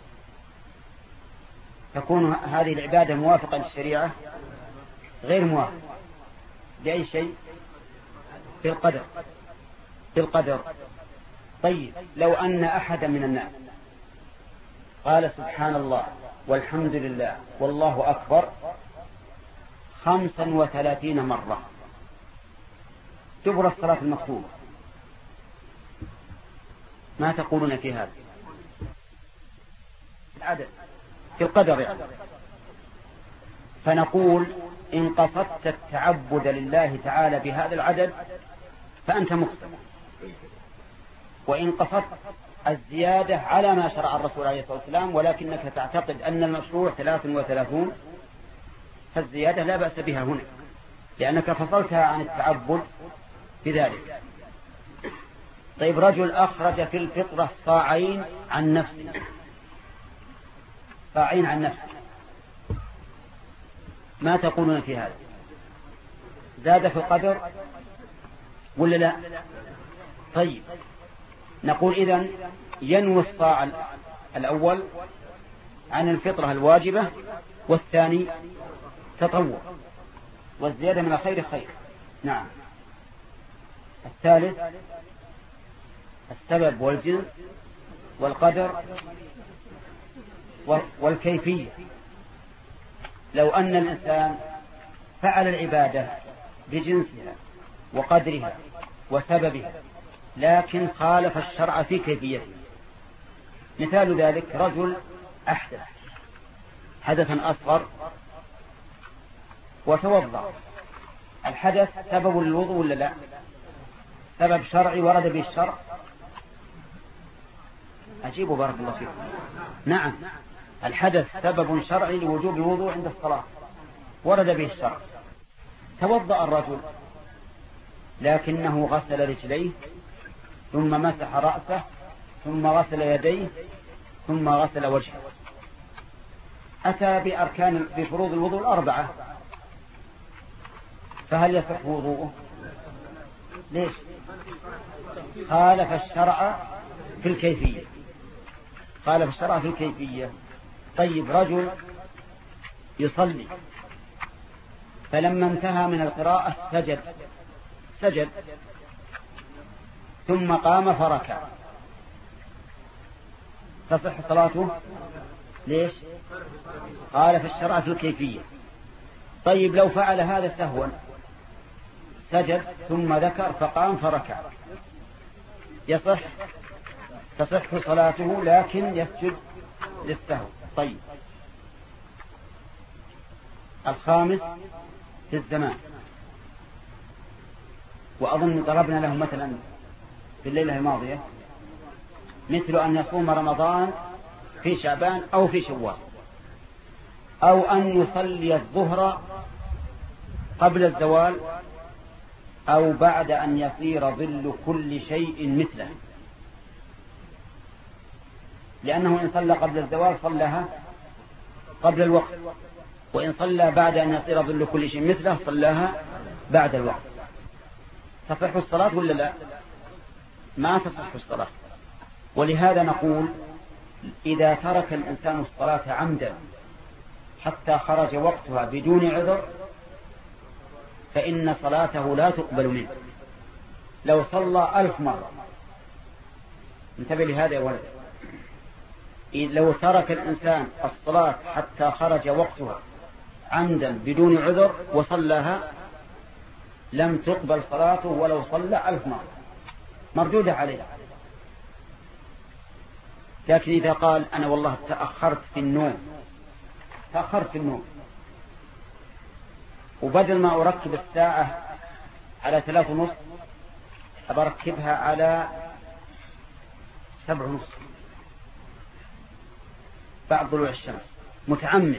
تكون هذه العبادة موافقة للشريعة؟ غير موافقة. بأي شيء؟ في القدر في القدر طيب لو أن أحد من الناس قال سبحان الله والحمد لله والله أكبر خمسا وثلاثين مرة دبر الصلاة المكتوبة، ما تقولون في هذا؟ العدد في القدر يعني. فنقول إن قصدت التعبد لله تعالى بهذا العدد فأنت مخطئ، وإن قصدت الزيادة على ما شرع الرسول عليه الصلاة والسلام ولكنك تعتقد أن المشروع ثلاث وثلاثون فالزيادة لا بأس بها هنا، لأنك فصلتها عن التعبد بذلك. طيب رجل أخرج في الفطرة صاعين عن نفسه، صاعين عن نفسه، ما تقولون في هذا؟ زاد في القدر ولا لا؟ طيب نقول إذن ينوي الصاع الأول عن الفطرة الواجبة والثاني تطوع، والزيادة من الخير خير. نعم. الثالث السبب والجنس والقدر والكيفية. لو أن الإنسان فعل العبادة بجنسها وقدرها وسببها لكن خالف الشرع في كيفيته، مثال ذلك رجل أحدث حدثا أصغر وتوضأ، الحدث سبب للوضوء ولا لا؟ سبب شرعي ورد به الشرع. أجيبوا بارك الله فيكم. نعم الحدث سبب شرعي لوجوب الوضوء عند الصلاة ورد به الشرع. توضأ الرجل لكنه غسل رجليه ثم مسح رأسه ثم غسل يديه ثم غسل وجهه، أتى بأركان بفروض الوضوء الأربعة، فهل يصح وضوءه؟ ليش؟ خالف الشرع في الكيفية، خالف الشرع في الكيفية. طيب رجل يصلي فلما انتهى من القراءة سجد سجد ثم قام فركع، تصح صلاته؟ ليش؟ قال في الشرع في الكيفية. طيب لو فعل هذا سهوا، سجد ثم ذكر فقام فركع، يصح؟ تصح صلاته لكن يسجد للسهو. طيب الخامس في الزمان، وأظن ضربنا له مثلا في الليلة الماضية، مثل أن يصوم رمضان في شعبان أو في شوال، أو أن يصلي الظهر قبل الزوال أو بعد أن يصير ظل كل شيء مثله، لأنه إن صلى قبل الزوال صلىها قبل الوقت، وإن صلى بعد أن يصير ظل كل شيء مثله صلىها بعد الوقت. تصح الصلاة ولا لا؟ ما تصح الصلاة. ولهذا نقول إذا ترك الإنسان الصلاة عمدا حتى خرج وقتها بدون عذر فإن صلاته لا تقبل منه، لو صلى ألف مرة. انتبه لهذا يا ولد، لو ترك الإنسان الصلاة حتى خرج وقتها عمدا بدون عذر وصلىها لم تقبل صلاته ولو صلى ألف مرة، مردودة عليه. لكن إذا قال أنا والله تأخرت في النوم تأخرت في النوم وبدل ما أركب الساعة على ثلاث ونص أبركبها على سبع ونص بعد طلوع الشمس متعمد،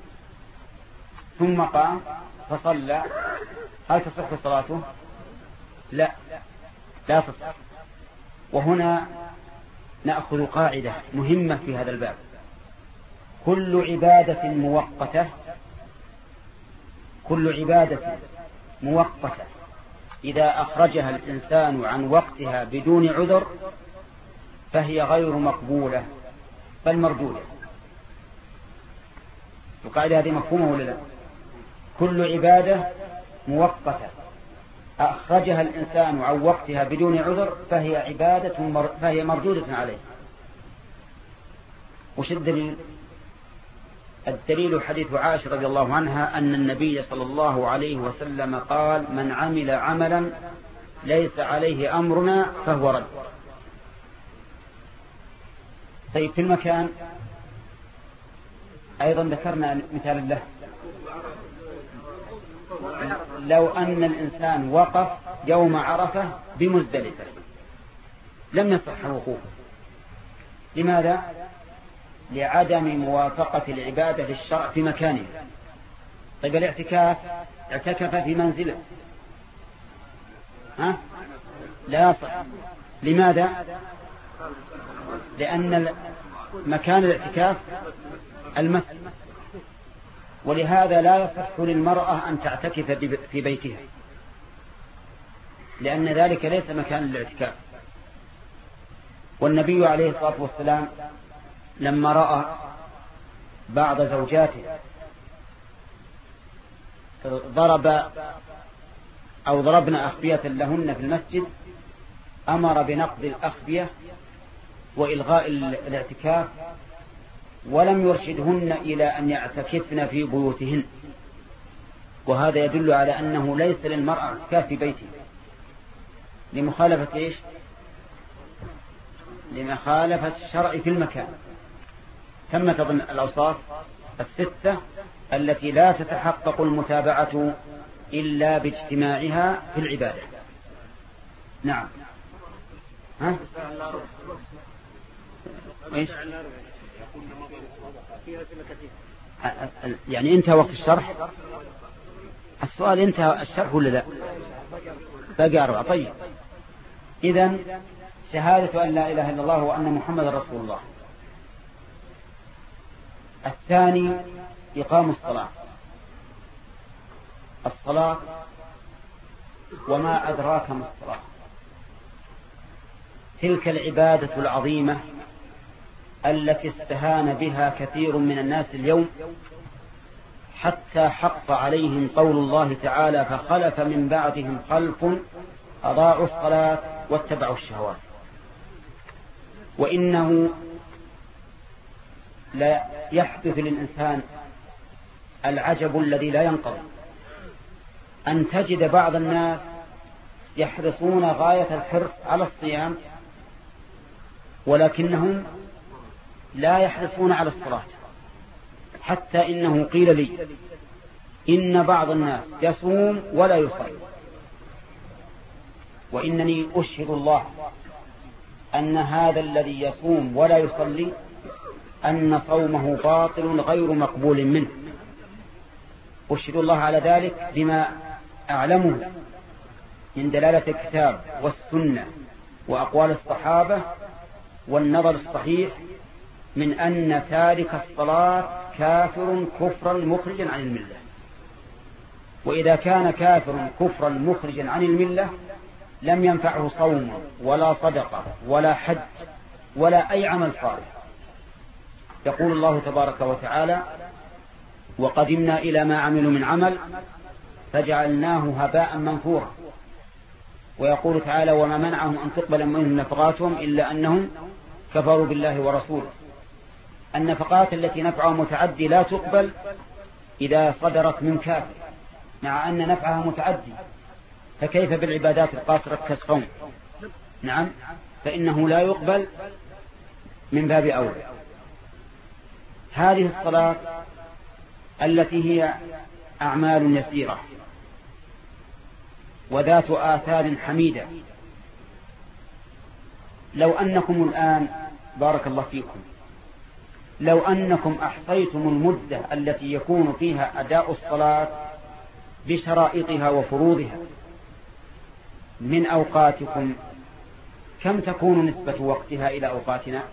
ثم قام فصلى، هل تصح صلاته؟ لا لا تصح. وهنا نأخذ قاعدة مهمة في هذا الباب: كل عبادة مؤقتة كل عبادة مؤقتة إذا أخرجها الإنسان عن وقتها بدون عذر فهي غير مقبولة بل مردودة. القاعدة هذه مفهومة ولا لا؟ كل عبادة مؤقتة أخرجها الإنسان عن وقتها بدون عذر فهي عبادة مر... فهي مردودة عليه. وش الدليل؟ الدليل حديث عائشة رضي الله عنها أن النبي صلى الله عليه وسلم قال: من عمل عملا ليس عليه أمرنا فهو رد. طيب في المكان أيضا ذكرنا مثال له، لو أن الإنسان وقف يوم عرفة بمزدلفة لم يصح وقوفه. لماذا؟ لعدم موافقة العبادة للشرع في مكانه. طيب الاعتكاف، اعتكف في منزله، ها؟ لا يصح. لماذا؟ لأن مكان الاعتكاف المسجد، ولهذا لا يصح للمرأة أن تعتكف في بيتها لأن ذلك ليس مكان الاعتكاف. والنبي عليه الصلاة والسلام لما رأى بعض زوجاته ضرب أو ضربنا أخبية لهن في المسجد أمر بنقض الأخبية وإلغاء الاعتكاف، ولم يرشدهن إلى أن يعتكفن في بيوتهن. وهذا يدل على أنه ليس للمرأة اعتكاف في بيته لمخالفة إيش؟ لمخالفة الشرع في المكان. ثم تظن الأوصاف الستة التي لا تتحقق المتابعة إلا باجتماعها في العبادة. نعم. ها؟ إيش؟ يعني انتهى وقت الشرح؟ السؤال انتهى الشرح ولا لا؟ بقى أربعة. طيب إذن شهادة أن لا إله إلا الله وأن محمد رسول الله. الثاني إقام الصلاة. الصلاة وما أدراك ما الصلاة، تلك العبادة العظيمة التي استهان بها كثير من الناس اليوم حتى حق عليهم قول الله تعالى فخلف من بعدهم خلف أضاعوا الصلاة واتبعوا الشهوات. وإنه لا يحدث للإنسان العجب الذي لا ينقضي أن تجد بعض الناس يحرصون غاية الحرص على الصيام ولكنهم لا يحرصون على الصلاة. حتى إنه قيل لي إن بعض الناس يصوم ولا يصلي، وإنني أشهد الله أن هذا الذي يصوم ولا يصلي أن صومه باطل غير مقبول منه. أشهد الله على ذلك بما أعلمه من دلالة الكتاب والسنة وأقوال الصحابة والنظر الصحيح من أن تارك الصلاة كافر كفرا مخرجا عن الملة. وإذا كان كافر كفرا مخرجا عن الملة لم ينفعه صوم ولا صدقة ولا حج ولا أي عمل صالح. يقول الله تبارك وتعالى وقدمنا إلى ما عملوا من عمل فجعلناه هباء منثورا. ويقول تعالى وما منعهم أن تقبل منهم نفقاتهم إلا أنهم كفروا بالله ورسوله. النفقات التي نفعها متعدي لا تقبل إذا صدرت من كافر مع أن نفعها متعدي، فكيف بالعبادات القاصرة كالصوم؟ نعم، فإنه لا يقبل من باب أولى. هذه الصلاة التي هي أعمال يسيرة وذات آثار حميدة، لو أنكم الآن بارك الله فيكم لو أنكم أحصيتم المدة التي يكون فيها أداء الصلاة بشرائطها وفروضها من أوقاتكم كم تكون نسبة وقتها إلى أوقاتنا؟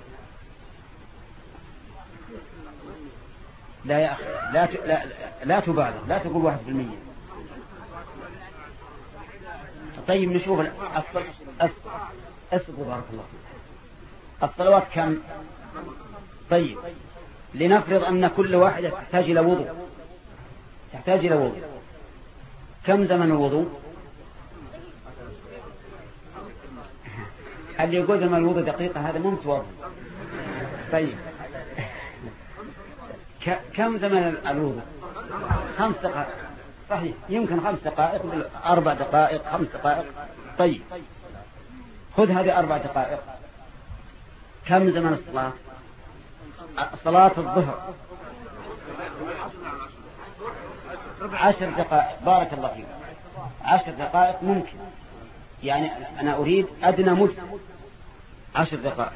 لا يا أخي لا ت... لا, لا تبالغ، لا تقول واحد في المية. طيب نشوف الصل... أسقط بارك الله فيك. الصلوات كم؟ طيب لنفرض أن كل واحدة تحتاج إلى وضوء تحتاج إلى وضوء كم زمن الوضوء؟ اللي يقول زمن الوضوء دقيقة هذا مو متوضئ. طيب كم زمن الوضوء؟ خمس دقائق. صحيح، يمكن خمس دقائق، أربع دقائق، خمس دقائق. طيب خذ هذه أربع دقائق، كم زمن الصلاة؟ صلاة الظهر عشر دقائق. بارك الله فيك، عشر دقائق ممكن، يعني أنا أريد أدنى مدة عشر دقائق.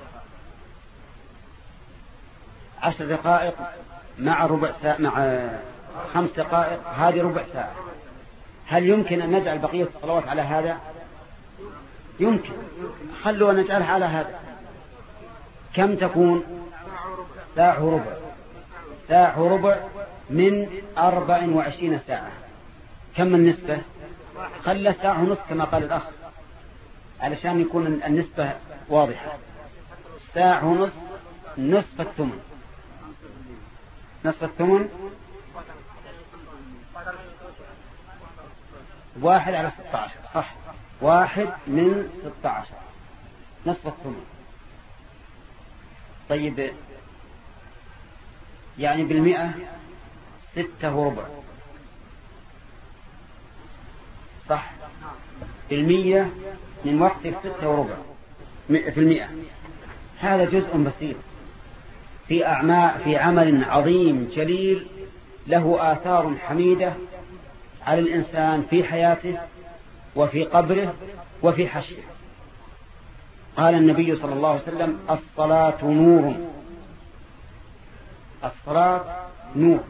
عشر دقائق مع ربع ساعة مع خمس دقائق، هذه ربع ساعة. هل يمكن أن نجعل بقية الصلوات على هذا؟ يمكن، خلوا أن نجعلها على هذا. كم تكون؟ ساعة وربع. ساعة وربع من أربع وعشرين ساعة. كم النسبة؟ خلى ساعة ونصف كما قال الأخ علشان يكون النسبة واضحة. ساعة ونصف نصف الثمن. نصف الثمن واحد على ستة عشر. صح، واحد من ستة عشر نصف الثمن. طيب يعني بالمئة ستة وربع. صح، بالمية من وقت ستة وربع في المئة. هذا جزء بسيط في أعمال في عمل عظيم جليل له آثار حميدة على الإنسان في حياته وفي قبره وفي حشره. قال النبي صلى الله عليه وسلم الصلاة نور. الصلاة نور.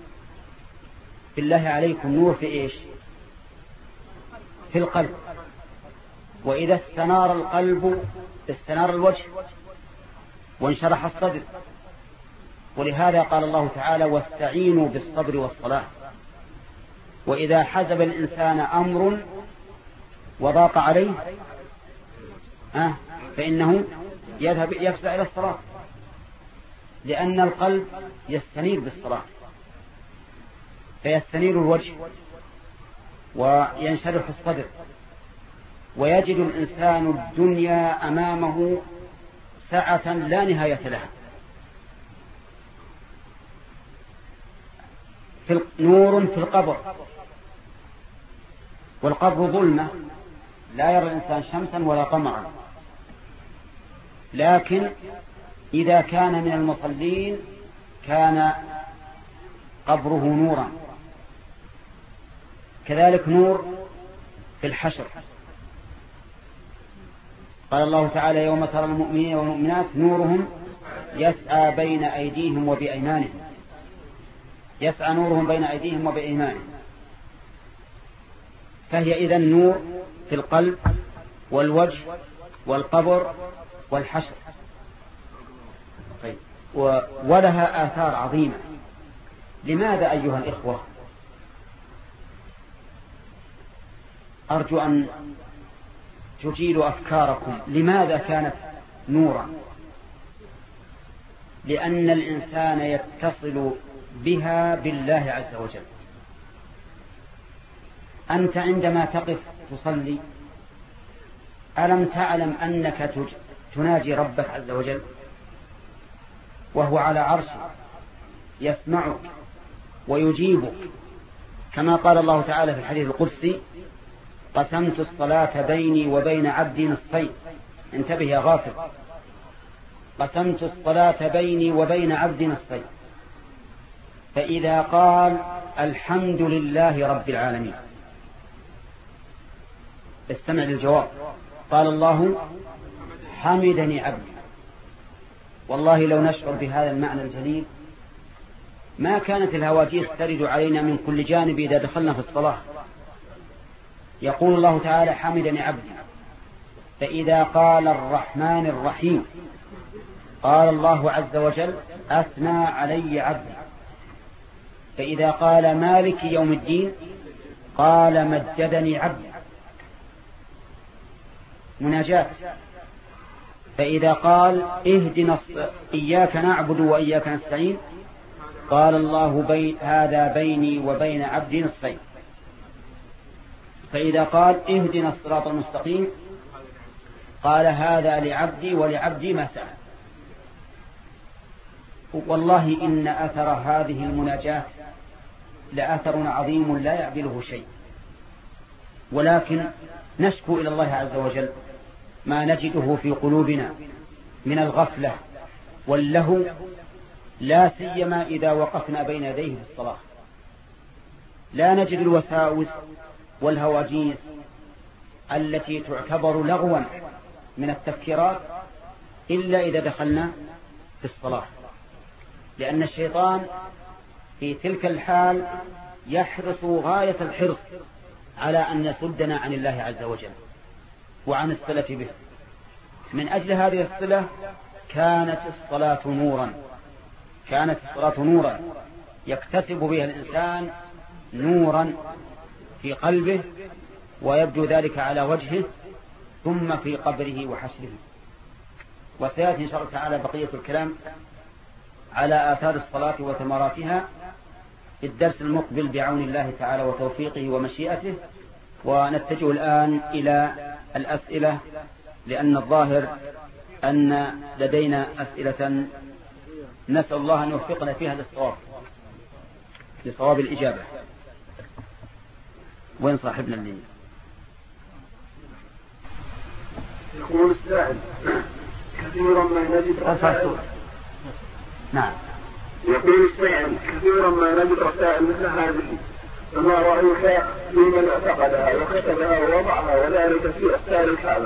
بالله عليكم نور في إيش؟ في القلب. وإذا استنار القلب استنار الوجه وانشرح الصدر. ولهذا قال الله تعالى واستعينوا بالصبر والصلاة. وإذا حزب الإنسان أمر وضاق عليه آه فإنه يذهب يفزع إلى الصلاة، لأن القلب يستنير بالصلاة. فيستنير الوجه وينشرح الصدر، ويجد الإنسان الدنيا أمامه سعة لا نهاية لها. في نور في القبر، والقبر ظلمة لا يرى الإنسان شمسا ولا قمرا، لكن إذا كان من المصلين كان قبره نورا. كذلك نور في الحشر، قال الله تعالى: يوم ترى المؤمنين والمؤمنات نورهم يسعى بين أيديهم وبأيمانهم، يسعى نورهم بين أيديهم وبأيمانهم. فهي إذن نور في القلب والوجه والقبر والحشر. طيب، ولها آثار عظيمة. لماذا أيها الإخوة؟ أرجو أن تجيلوا أفكاركم. لماذا كانت نورا؟ لأن الإنسان يتصل بها بالله عز وجل. أنت عندما تقف تصلي ألم تعلم أنك تناجي ربك عز وجل وهو على عرشه يسمعك ويجيبك، كما قال الله تعالى في الحديث القدسي: قسمت الصلاة بيني وبين عبدي نصفين. انتبه يا غافل، قسمت الصلاة بيني وبين عبدي نصفين. فإذا قال الحمد لله رب العالمين، استمع للجواب. قال الله: حمدني عبدي. والله لو نشعر بهذا المعنى الجليل ما كانت الهواجيس ترد علينا من كل جانب إذا دخلنا في الصلاة. يقول الله تعالى: حمدني عبدي. فإذا قال الرحمن الرحيم قال الله عز وجل: أثنى علي عبدي. فإذا قال مالك يوم الدين قال: مجدني عبدي. مناجاة. فإذا قال اهدنا إياك نعبد وإياك نستعين قال الله: بي هذا بيني وبين عبدي نصفين. فإذا قال اهدنا الصراط المستقيم قال: هذا لعبدي ولعبدي ما سأل. والله إن أثر هذه المناجاة لأثر عظيم لا يعدله شيء، ولكن نشكو إلى الله عز وجل ما نجده في قلوبنا من الغفلة واللهو، لا سيما إذا وقفنا بين يديه في الصلاة. لا نجد الوساوس والهواجيس التي تعتبر لغوا من التفكيرات إلا إذا دخلنا في الصلاة، لأن الشيطان في تلك الحال يحرص غاية الحرص على أن يصدنا عن الله عز وجل وعن الصلة به. من أجل هذه الصلة كانت الصلاة نورا، كانت الصلاة نورا يكتسب بها الإنسان نورا في قلبه، ويبدو ذلك على وجهه ثم في قبره وحشره. وسيأتي إن شاء الله تعالى بقية الكلام على آثار الصلاة وثمراتها في الدرس المقبل بعون الله تعالى وتوفيقه ومشيئته. ونتجه الآن إلى الأسئلة، لأن الظاهر أن لدينا أسئلة نسأل الله أن يوفقنا فيها للصواب لصواب الإجابة. وين صاحبنا اللي يقول السائل: كثيرا ما نجد رسائل. نعم. يقول السائل: كثيرا ما نجد رسائل مثل هذه، فما رأيك في من اعتقدها وكتبها ووضعها وذلك في أستار الكعبة؟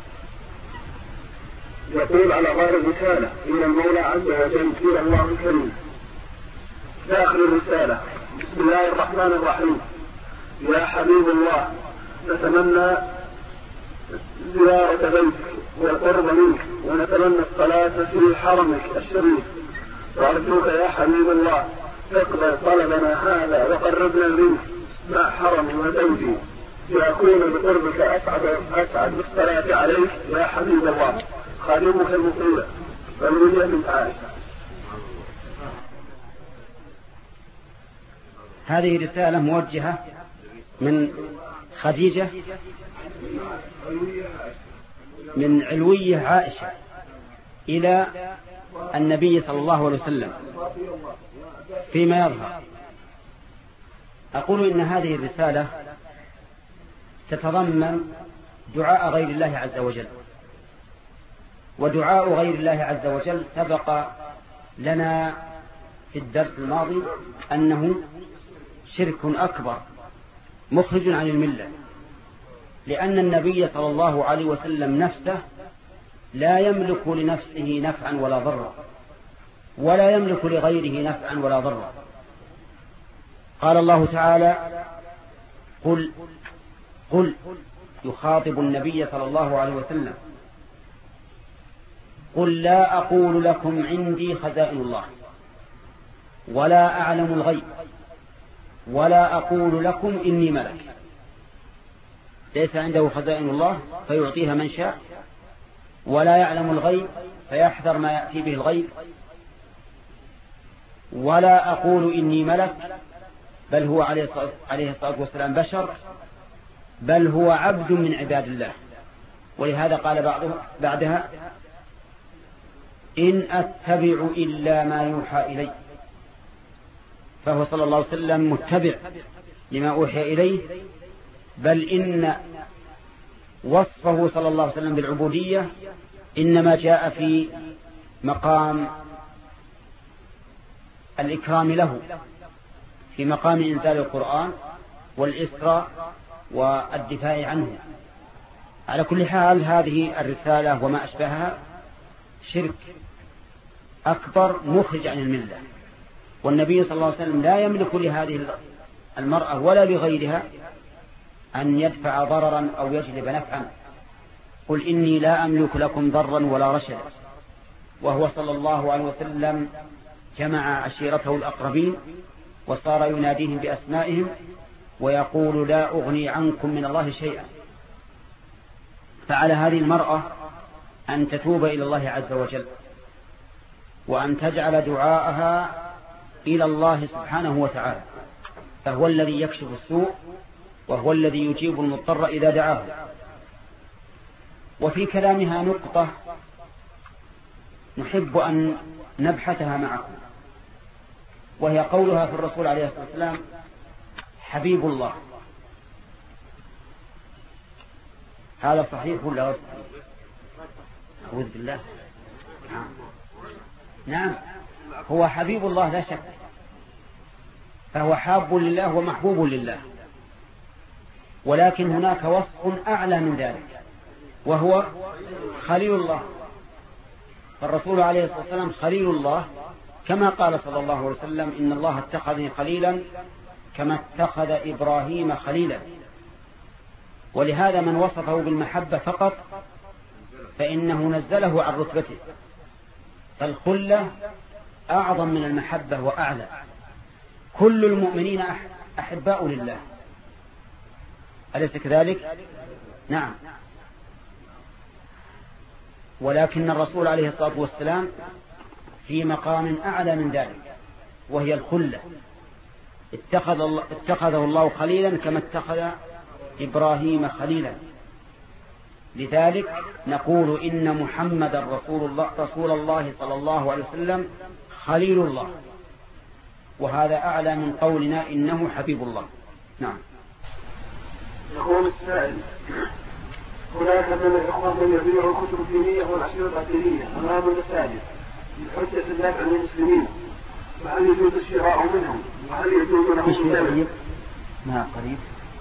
يقول على غير الرسالة إلى المولى عز وجل: إلى الله الكريم. داخل الرسالة: بسم الله الرحمن الرحيم. يا حبيب الله، نتمنى زيارة بيتك والقرب منك، ونتمنى الصلاة في حرمك الشريف، وأرجوك يا حبيب الله اقبل طلبنا هذا وقربنا منك مع حرمي وزوجي لأكون بقربك أسعد أسعد بالصلاة عليك يا حبيب الله. خادمك المطيع والولية من عائشة. هذه رسالة موجهة من خديجة من علوية عائشة إلى النبي صلى الله عليه وسلم فيما يظهر. أقول إن هذه الرسالة تتضمن دعاء غير الله عز وجل، ودعاء غير الله عز وجل سبق لنا في الدرس الماضي أنه شرك أكبر مخرج عن الملة، لأن النبي صلى الله عليه وسلم نفسه لا يملك لنفسه نفعا ولا ضرا، ولا يملك لغيره نفعا ولا ضرا. قال الله تعالى: قل قل يخاطب النبي صلى الله عليه وسلم: قل لا أقول لكم عندي خزائن الله ولا أعلم الغيب ولا أقول لكم إني ملك. ليس عنده خزائن الله فيعطيها من شاء، ولا يعلم الغيب فيحذر ما يأتي به الغيب، ولا أقول إني ملك، بل هو عليه الصلاة والسلام بشر، بل هو عبد من عباد الله. ولهذا قال بعدها: إن أتبع إلا ما يوحى إلي. فهو صلى الله عليه وسلم متبع لما أوحي إليه، بل إن وصفه صلى الله عليه وسلم بالعبودية إنما جاء في مقام الإكرام له، في مقام إنزال القرآن والإسراء والدفاع عنه. على كل حال هذه الرسالة وما أشبهها شرك أكبر مخرج عن الملة، والنبي صلى الله عليه وسلم لا يملك لهذه المرأة ولا لغيرها أن يدفع ضررا أو يجلب نفعا. قل إني لا أملك لكم ضرا ولا رشدا. وهو صلى الله عليه وسلم جمع عشيرته الأقربين وصار يناديهم بأسمائهم ويقول: لا أغني عنكم من الله شيئا. فعلى هذه المرأة أن تتوب إلى الله عز وجل، وأن تجعل دعاءها إلى الله سبحانه وتعالى، فهو الذي يكشف السوء، وهو الذي يجيب المضطر إذا دعاه. وفي كلامها نقطة نحب أن نبحثها معكم، وهي قولها في الرسول عليه الصلاة والسلام: حبيب الله. هذا صحيح ولا غير صحيح؟ أعوذ بالله. نعم. نعم، هو حبيب الله لا شك، فهو حاب لله ومحبوب لله، ولكن هناك وصف أعلى من ذلك وهو خليل الله. فالرسول عليه الصلاة والسلام خليل الله، كما قال صلى الله عليه وسلم: إن الله اتخذني خليلا كما اتخذ إبراهيم خليلا. ولهذا من وصفه بالمحبة فقط فإنه نزله عن رتبته، فالخلة أعظم من المحبة وأعلى. كل المؤمنين أحباء لله، أليس كذلك؟ نعم. ولكن الرسول عليه الصلاة والسلام في مقام أعلى من ذلك، وهي الخلة. اتخذ الله اتخذه الله خليلا كما اتخذ إبراهيم خليلا. لذلك نقول إن محمد رسول الله, رسول الله صلى الله عليه وسلم خليل الله، وهذا أعلى من قولنا إنه حبيب الله. نعم. يقول السائل: هناك من الإخوة من يبيعوا الكتب الدينية والأشرطة الدينية أمام المساجد بحجة الدفع عن المسلمين، فهل يجوز الشراء منهم؟ وهل يجوز لهم ذلك؟ نعم قريب.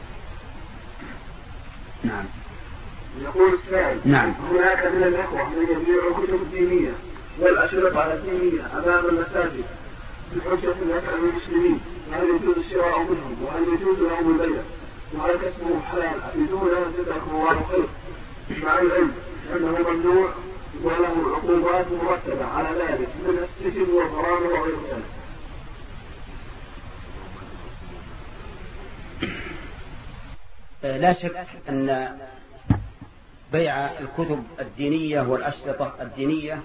نعم. يقول السائل: نعم. هناك من الإخوة من يبيعوا الكتب الدينية والأشرطة الدينية أمام المساجد بحجة الدفع عن المسلمين، فهل يجوز الشراء منهم؟ وهل يجوز لهم البيع؟ وهل كسبه حلال؟ أفيدونا جزاكم الله خير. مع العلم أنه ممنوع وله عقوبات مرتبة على ذلك من السجن والغرامة وغير ذلك. لا شك أن بيع الكتب الدينية والأشرطة الدينية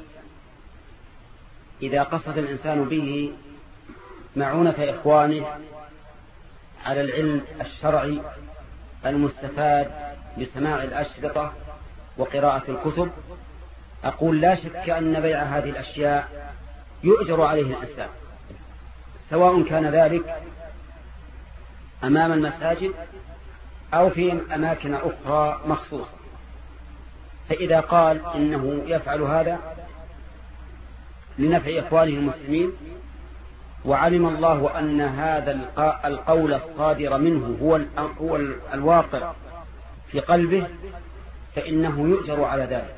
إذا قصد الإنسان به معونة إخوانه على العلم الشرعي المستفاد بسماع الأشرطة وقراءة الكتب، أقول لا شك أن بيع هذه الأشياء يؤجر عليه الإنسان، سواء كان ذلك أمام المساجد أو في أماكن أخرى مخصوصة. فإذا قال إنه يفعل هذا لنفع إخوانه المسلمين، وعلم الله أن هذا القول الصادر منه هو هو الواقع في قلبه، فإنه يؤجر على ذلك.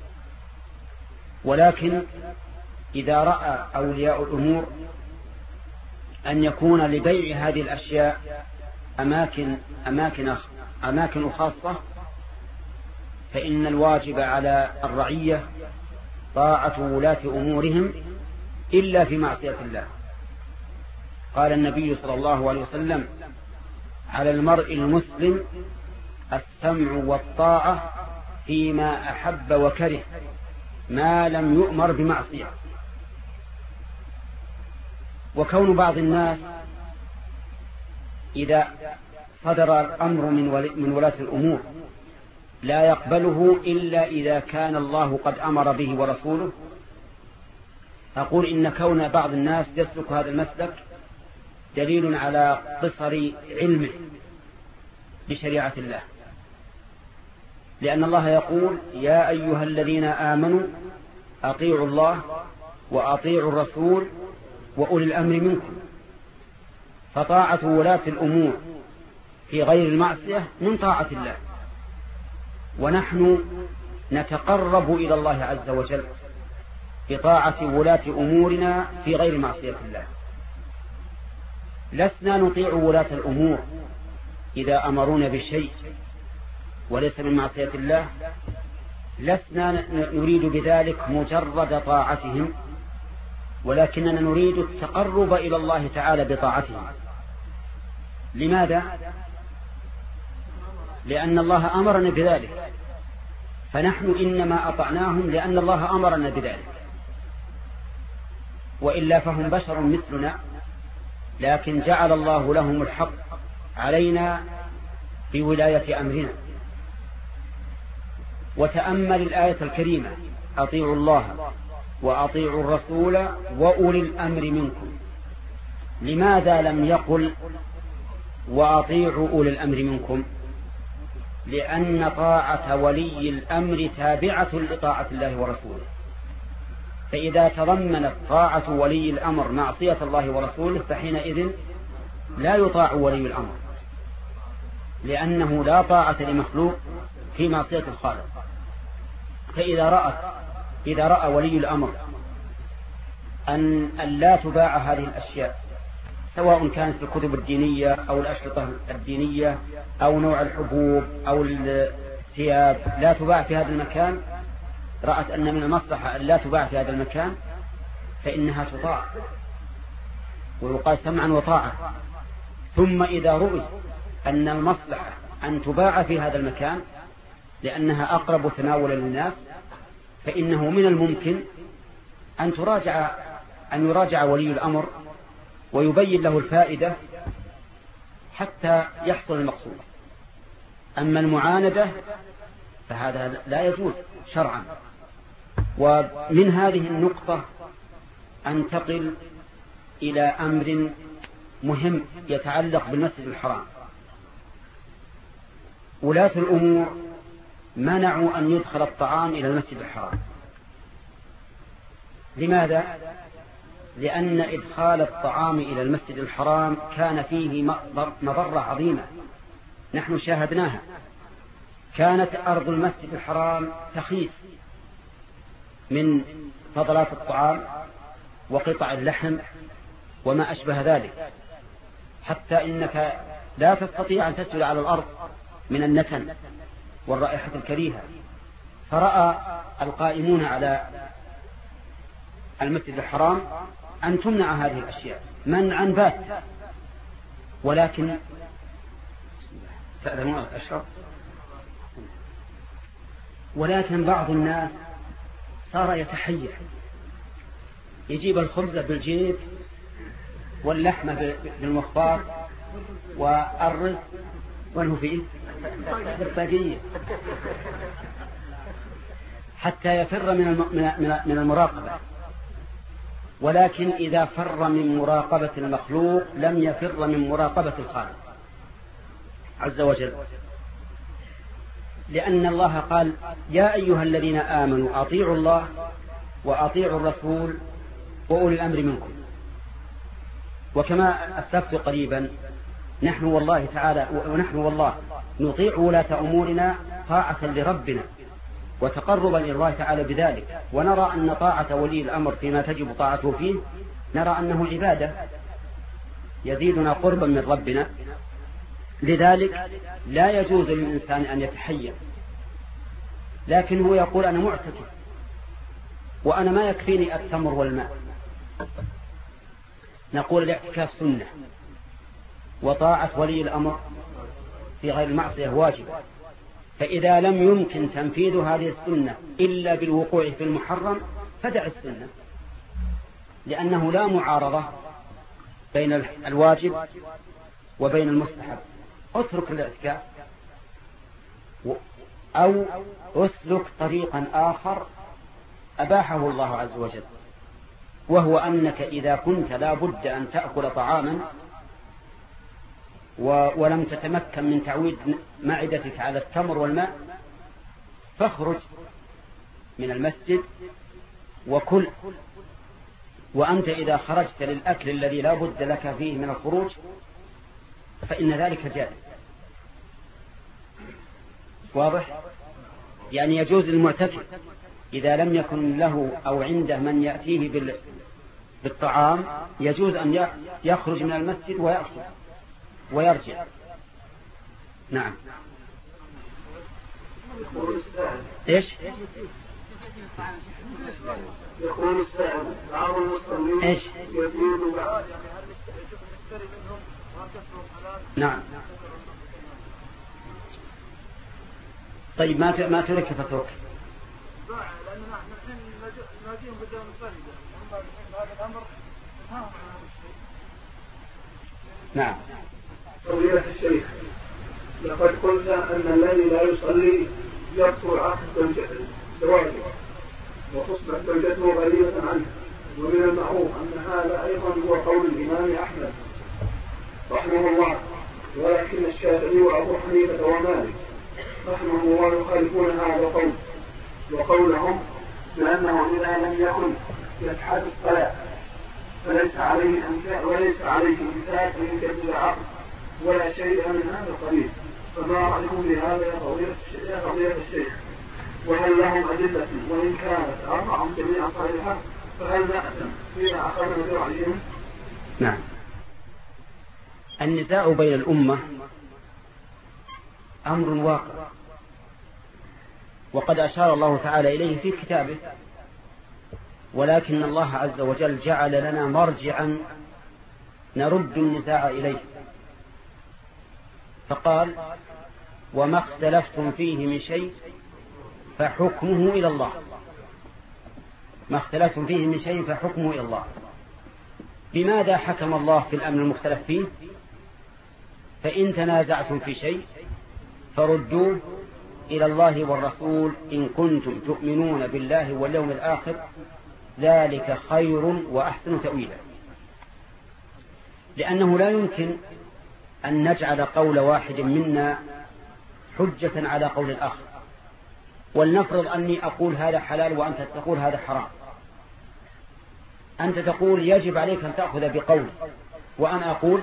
ولكن إذا رأى أولياء الأمور أن يكون لبيع هذه الأشياء أماكن أماكن أماكن خاصة، فإن الواجب على الرعية طاعة ولاة أمورهم إلا في معصية الله. قال النبي صلى الله عليه وسلم: على المرء المسلم السمع والطاعة فيما أحب وكره ما لم يؤمر بمعصية. وكون بعض الناس إذا صدر الأمر من ولاة الأمور لا يقبله إلا إذا كان الله قد أمر به ورسوله، أقول إن كون بعض الناس يسلك هذا المسلك دليل على قصر علمه بشريعة الله، لأن الله يقول: يا أيها الذين آمنوا أطيعوا الله وأطيعوا الرسول وأولي الأمر منكم. فطاعة ولاة الأمور في غير المعصية من طاعة الله، ونحن نتقرب إلى الله عز وجل بطاعة ولاة أمورنا في غير معصية الله. لسنا نطيع ولاة الأمور إذا أمرونا بالشيء وليس من معصية الله، لسنا نريد بذلك مجرد طاعتهم، ولكننا نريد التقرب إلى الله تعالى بطاعتهم. لماذا؟ لأن الله أمرنا بذلك، فنحن إنما أطعناهم لأن الله أمرنا بذلك، وإلا فهم بشر مثلنا، لكن جعل الله لهم الحق علينا في ولاية أمرنا. وتأمل الآية الكريمة: أطيعوا الله وأطيعوا الرسول وأولي الأمر منكم. لماذا لم يقل وأطيعوا أولي الأمر منكم؟ لأن طاعة ولي الأمر تابعة لطاعة الله ورسوله، فإذا تضمنت طاعة ولي الأمر معصية الله ورسوله فحينئذ لا يطاع ولي الأمر، لأنه لا طاعة لمخلوق في معصية الخالق. فإذا رأت إذا رأى ولي الأمر أن لا تباع هذه الأشياء، سواء كانت الكتب الدينية أو الأشرطة الدينية أو نوع الحبوب أو الثياب، لا تباع في هذا المكان، رأت أن من المصلحة أن لا تباع في هذا المكان، فإنها تطاع ويقال سمعا وطاعة. ثم إذا رؤي أن المصلحة أن تباع في هذا المكان لأنها أقرب تناولا للناس، فإنه من الممكن أن تراجع أن يراجع ولي الأمر ويبين له الفائدة حتى يحصل المقصود. أما المعاندة فهذا لا يجوز شرعا. ومن هذه النقطة أنتقل إلى أمر مهم يتعلق بالمسجد الحرام. ولاة الأمور منعوا أن يدخل الطعام إلى المسجد الحرام. لماذا؟ لأن إدخال الطعام إلى المسجد الحرام كان فيه مضرة عظيمة نحن شاهدناها. كانت أرض المسجد الحرام تخيس من فضلات الطعام وقطع اللحم وما أشبه ذلك، حتى إنك لا تستطيع أن تسجد على الأرض من النتن والرائحة الكريهة. فرأى القائمون على المسجد الحرام أن تمنع هذه الأشياء منعا بات، ولكن أشرب ولكن بعض الناس صار يتحير، يجيب الخبز بالجيب واللحمة بالمخبار والرزق وانه فيه البقية حتى يفر من المراقبة. ولكن إذا فر من مراقبة المخلوق لم يفر من مراقبة الخالق عز وجل، لأن الله قال يا أيها الذين آمنوا أطيعوا الله وأطيعوا الرسول وأولي الأمر منكم. وكما أسلفت قريبا نحن والله تعالى ونحن والله نطيع ولاة أمورنا طاعة لربنا وتقربا إلى الله تعالى بذلك، ونرى أن طاعة ولي الأمر فيما تجب طاعته فيه نرى أنه عبادة يزيدنا قربا من ربنا. لذلك لا يجوز للإنسان أن يتحير، لكن هو يقول أنا معتكف وأنا ما يكفيني التمر والماء. نقول الاعتكاف سنة وطاعة ولي الأمر في غير المعصية واجبة، فإذا لم يمكن تنفيذ هذه السنة إلا بالوقوع في المحرم فدع السنة، لأنه لا معارضة بين الواجب وبين المستحب. اترك الاعتكاف أو اسلك طريقا آخر أباحه الله عز وجل، وهو أنك إذا كنت لا بد أن تأكل طعاما ولم تتمكن من تعويد معدتك على التمر والماء فاخرج من المسجد وكل. وأنت إذا خرجت للأكل الذي لا بد لك فيه من الخروج فإن ذلك جائز. واضح؟ يعني يجوز للمعتكف إذا لم يكن له أو عنده من يأتيه بالطعام يجوز أن يخرج من المسجد ويأخذ ويرجع. نعم. إيش؟ يقول السائل بعض المصلين إيش؟ يزيد بعض. نعم. طيب ما ما ترك فترك. لأن نحن الحين ناديهم بدون مصلي هذا الأمر ها. نعم. فضيلة الشيخ لقد قلت أن الذي لا يصلي يبطل عقد زواجه وتصبح زوجته غريبة عنه، ومن المعروف أن هذا أيضا هو قول الإمام أحمد رحمه الله، ولكن الشافعي وأبو حنيفة ومالك رحمه الله يخالفون هذا القول وقولهم بأنه إذا لم يكن يتحد الصلاة فليس عليه وليس عليه إمساك من كبير عقد ولا شيء من هذا القبيل. فما رأيكم بهذا يا فضيلة الشيخ؟ وهل لهم أدلة وإن كانت أربع جميع صالحة فهل نأتم إذا أخذنا برأيهم؟ نعم. النزاع بين الأمة أمر واقع، وقد أشار الله تعالى إليه في كتابه، ولكن الله عز وجل جعل لنا مرجعا نرد النزاع إليه، فقال وما اختلفتم فيه من شيء فحكمه إلى الله. ما اختلفتم فيه من شيء فحكمه إلى الله. بماذا حكم الله في الأمر المختلف فيه؟ فإن تنازعتم في شيء فردوه إلى الله والرسول إن كنتم تؤمنون بالله واليوم الآخر ذلك خير وأحسن تأويلا. لأنه لا يمكن أن نجعل قول واحد منا حجة على قول الآخر. ولنفرض أني أقول هذا حلال وأنت تقول هذا حرام. أنت تقول يجب عليك أن تأخذ بقول، وأنا أقول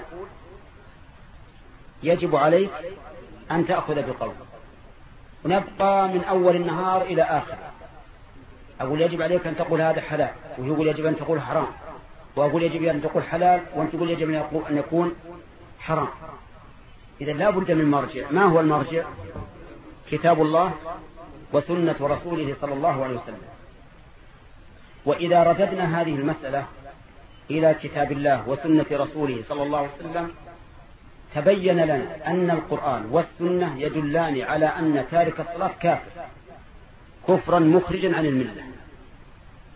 يجب عليك أن تأخذ بقول، ونبقى من أول النهار إلى آخر. أقول يجب عليك أن تقول هذا حلال، ويقول يجب أن تقول حرام، وأقول يجب أن تقول حلال وأنت تقول يجب أن يكون حرام. إذا لا بد من مرجع. ما هو المرجع؟ كتاب الله وسنة رسوله صلى الله عليه وسلم. وإذا رددنا هذه المسألة إلى كتاب الله وسنة رسوله صلى الله عليه وسلم تبين لنا أن القرآن والسنة يدلان على أن تارك الصلاة كافر كفرا مخرجا عن الملة.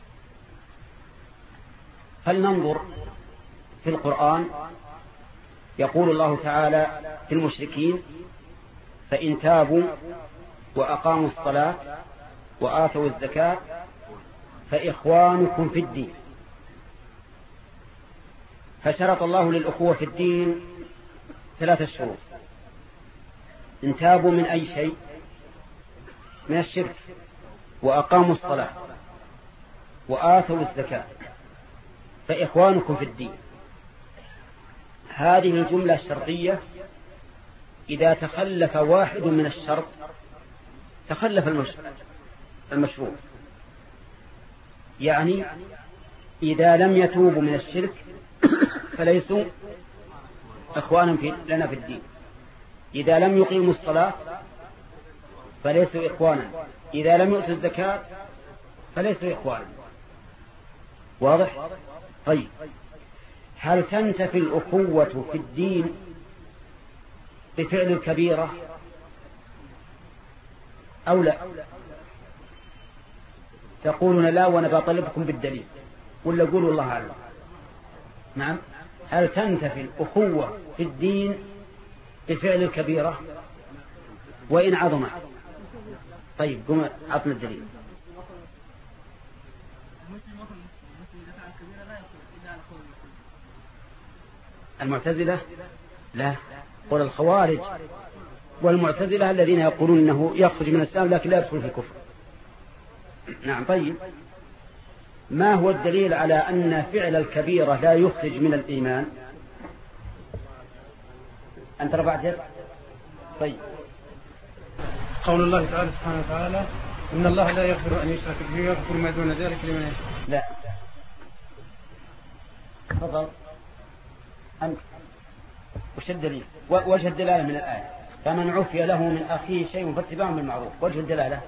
فلننظر في القرآن يقول الله تعالى في المشركين فإن تابوا وأقاموا الصلاة وآتوا الزكاة فإخوانكم في الدين. فشرط الله للأخوة في الدين ثلاثة شروط: إن تابوا من أي شيء من الشرك، وأقاموا الصلاة، وآتوا الزكاة، فإخوانكم في الدين. هذه الجملة الشرطية إذا تخلف واحد من الشرط تخلف المشروع. يعني إذا لم يتوبوا من الشرك فليسوا إخوانا في لنا في الدين. إذا لم يقيموا الصلاة فليسوا إخوانا. إذا لم يؤتوا الزكاة فليسوا إخوانا. واضح؟ طيب، هل تنتفي الأخوة في الدين بفعل الكبيرة أو لا؟ تقولون لا وأنا بطلبكم بالدليل، ولا قولوا الله أعلم. نعم، هل تنتفي الأخوة في الدين بفعل الكبيرة وإن عظمت؟ طيب قم عطنا الدليل. المعتزلة لا، قول الخوارج والمعتزلة الذين يقولون أنه يخرج من الإسلام لكن لا يدخل في الكفر. نعم. طيب، ما هو الدليل على أن فعل الكبيرة لا يخرج من الإيمان؟ أنت رفعت يد؟ طيب، قول الله تعالى سبحانه وتعالى إن الله لا يغفر أن يشرك به ويغفر ما دون ذلك لمن يشاء. لا، تفضل أنت. وش الدليل؟ وجه الدلالة من الآية فمن عفي له من أخيه شيء فاتباع بالمعروف. وجه الدلالة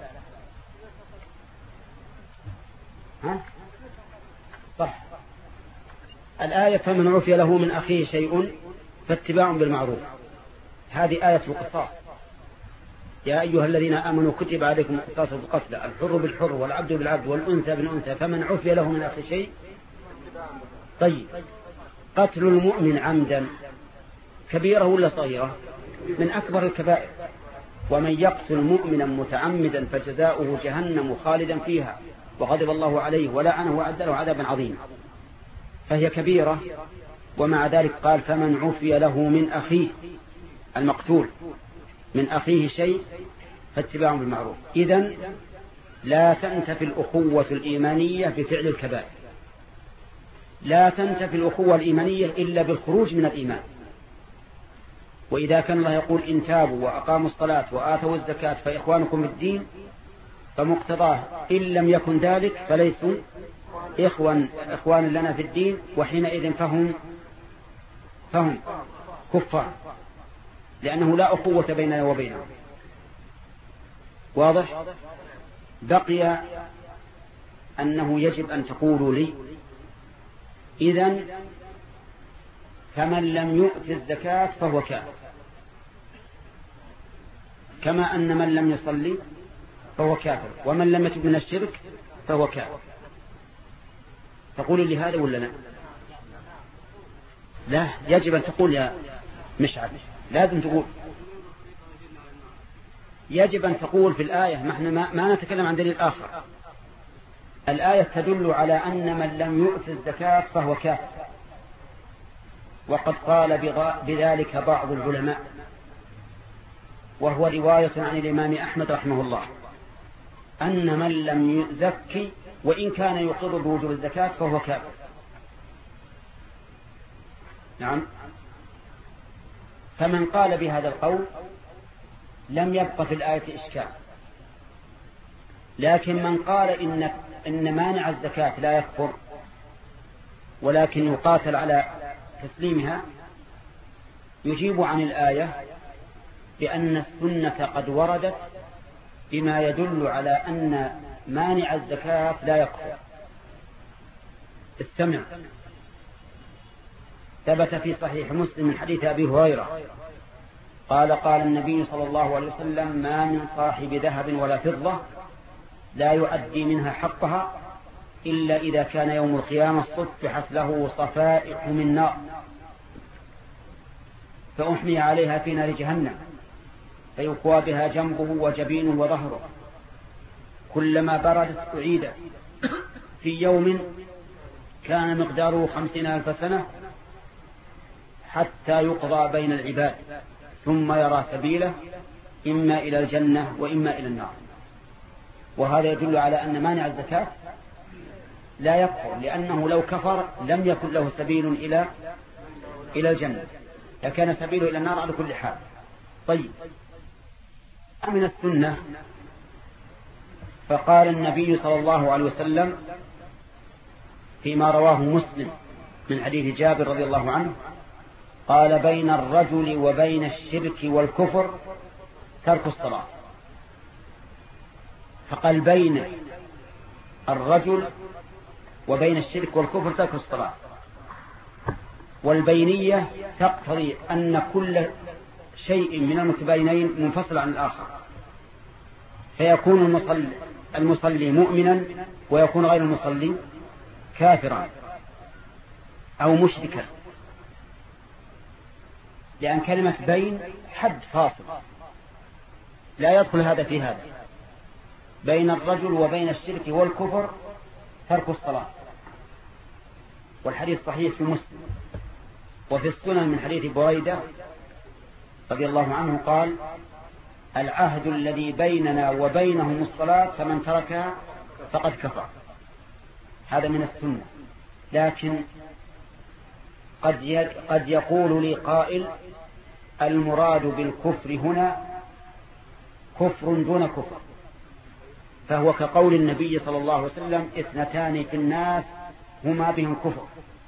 ها؟ صح، الآية فمن عفي له من أخيه شيء فاتباع بالمعروف، هذه آية القصاص. يا أيها الذين آمنوا كتب عليكم القصاص في القتلى، الحر بالحر والعبد بالعبد والأنثى بالأنثى، فمن عفي له من أخيه شيء. طيب، قتل المؤمن عمدا كبيرة ولا صغيرة؟ من أكبر الكبائر. ومن يقتل مؤمنا متعمدا فجزاؤه جهنم خالدا فيها وغضب الله عليه ولعنه وأعد له عذابا عظيما. فهي كبيرة، ومع ذلك قال فمن عفي له من أخيه المقتول من أخيه شيء فاتباع بالمعروف. إذن لا تنتفي الأخوة الإيمانية بفعل الكبائر، لا تنتفي الأخوة الإيمانية إلا بالخروج من الإيمان. وإذا كان الله يقول إن تابوا وأقاموا الصلاة وآتوا الزكاة فإخوانكم في الدين، فمقتضاه إن لم يكن ذلك فليسوا إخوان, إخوان لنا في الدين، وحينئذ فهم فهم كفار، لأنه لا أخوة بيننا وبينهم. واضح؟ بقي أنه يجب أن تقولوا لي إذن فمن لم يؤت الزكاة فهو كافر، كما أن من لم يصلي فهو كافر، ومن لم يتب من الشرك فهو كافر. تقول لي هذا ولا لا؟ لا، يجب أن تقول يا مشعل، لازم تقول، يجب أن تقول في الآية. ما, ما, ما نتكلم عن دليل آخر. الآية تدل على أن من لم يؤت الزكاة فهو كافر، وقد قال بذلك بعض العلماء، وهو رواية عن الإمام أحمد رحمه الله، أن من لم يزكي وإن كان يقر بوجوب الزكاة فهو كافر. نعم. فمن قال بهذا القول لم يبق في الآية إشكال، لكن من قال إن, إن مانع الزكاة لا يكفر ولكن يقاتل على تسليمها، يجيب عن الآية بأن السنة قد وردت بما يدل على أن مانع الزكاة لا يكفر. استمع، ثبت في صحيح مسلم من حديث أبي هريرة قال قال النبي صلى الله عليه وسلم ما من صاحب ذهب ولا فضة لا يؤدي منها حقها إلا إذا كان يوم القيامة صفحت له صفائح من نار. فأحمي عليها في نار جهنم فيكوى بها جنبه وجبينه وظهره كلما بردت أعيدت في يوم كان مقداره خمسين ألف سنة حتى يقضى بين العباد ثم يرى سبيله إما إلى الجنة وإما إلى النار. وهذا يدل على أن مانع الزكاة لا يكفر، لأنه لو كفر لم يكن له سبيل إلى إلى الجنة، لكان سبيله إلى النار على كل حال. طيب، من السنة فقال النبي صلى الله عليه وسلم فيما رواه مسلم من حديث جابر رضي الله عنه قال: بين الرجل وبين الشرك والكفر ترك الصلاة. فقال بين الرجل وبين الشرك والكفر ترك الصلاة، والبينية تقتضي أن كل شيء من المتباينين منفصل عن الآخر، فيكون المصلي, المصلي مؤمنا ويكون غير المصلي كافرا أو مشركا، لأن كلمة بين حد فاصل لا يدخل هذا في هذا. بين الرجل وبين الشرك والكفر ترك الصلاة، والحديث صحيح في مسلم. وفي السنن من حديث بريدة رضي الله عنه قال: العهد الذي بيننا وبينهم الصلاة فمن تركها فقد كفر. هذا من السنة. لكن قد قد يقول لي قائل: المراد بالكفر هنا كفر دون كفر، فهو كقول النبي صلى الله عليه وسلم: اثنتان في الناس هما بهم كفر،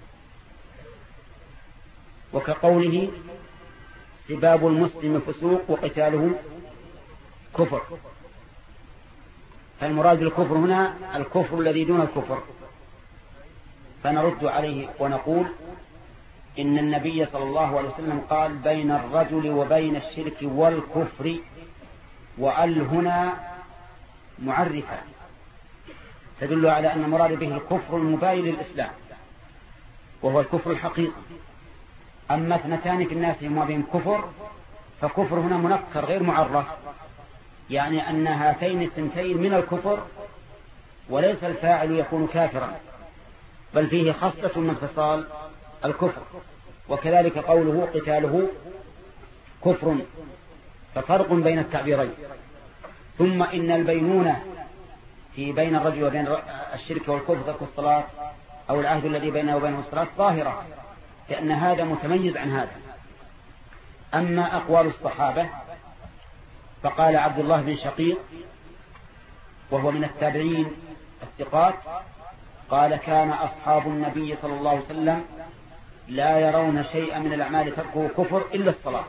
وكقوله: سباب المسلم فسوق وقتاله كفر. فالمراد بالكفر هنا الكفر الذي دون الكفر. فنرد عليه ونقول: إن النبي صلى الله عليه وسلم قال: بين الرجل وبين الشرك والكفر، وأل هنا معرفة تدل على أن المراد به الكفر المباين للإسلام، وهو الكفر الحقيقي. أما اثنتان في الناس هما بهم كفر، فكفر هنا منكر غير معرف، يعني أن هاتين الثنتين من الكفر، وليس الفاعل يكون كافرا، بل فيه خصلة من خصال الكفر. وكذلك قوله: قتاله كفر، ففرق بين التعبيرين. ثم إن البينونة في بين الرجل وبين الشرك والكفر ترك الصلاة، أو العهد الذي بينه وبينه الصلاة، ظاهرة، لأن هذا متميز عن هذا. أما أقوال الصحابة فقال عبد الله بن شقيق وهو من التابعين الثقات قال: كان أصحاب النبي صلى الله عليه وسلم لا يرون شيئا من الأعمال تركه كفر إلا الصلاة.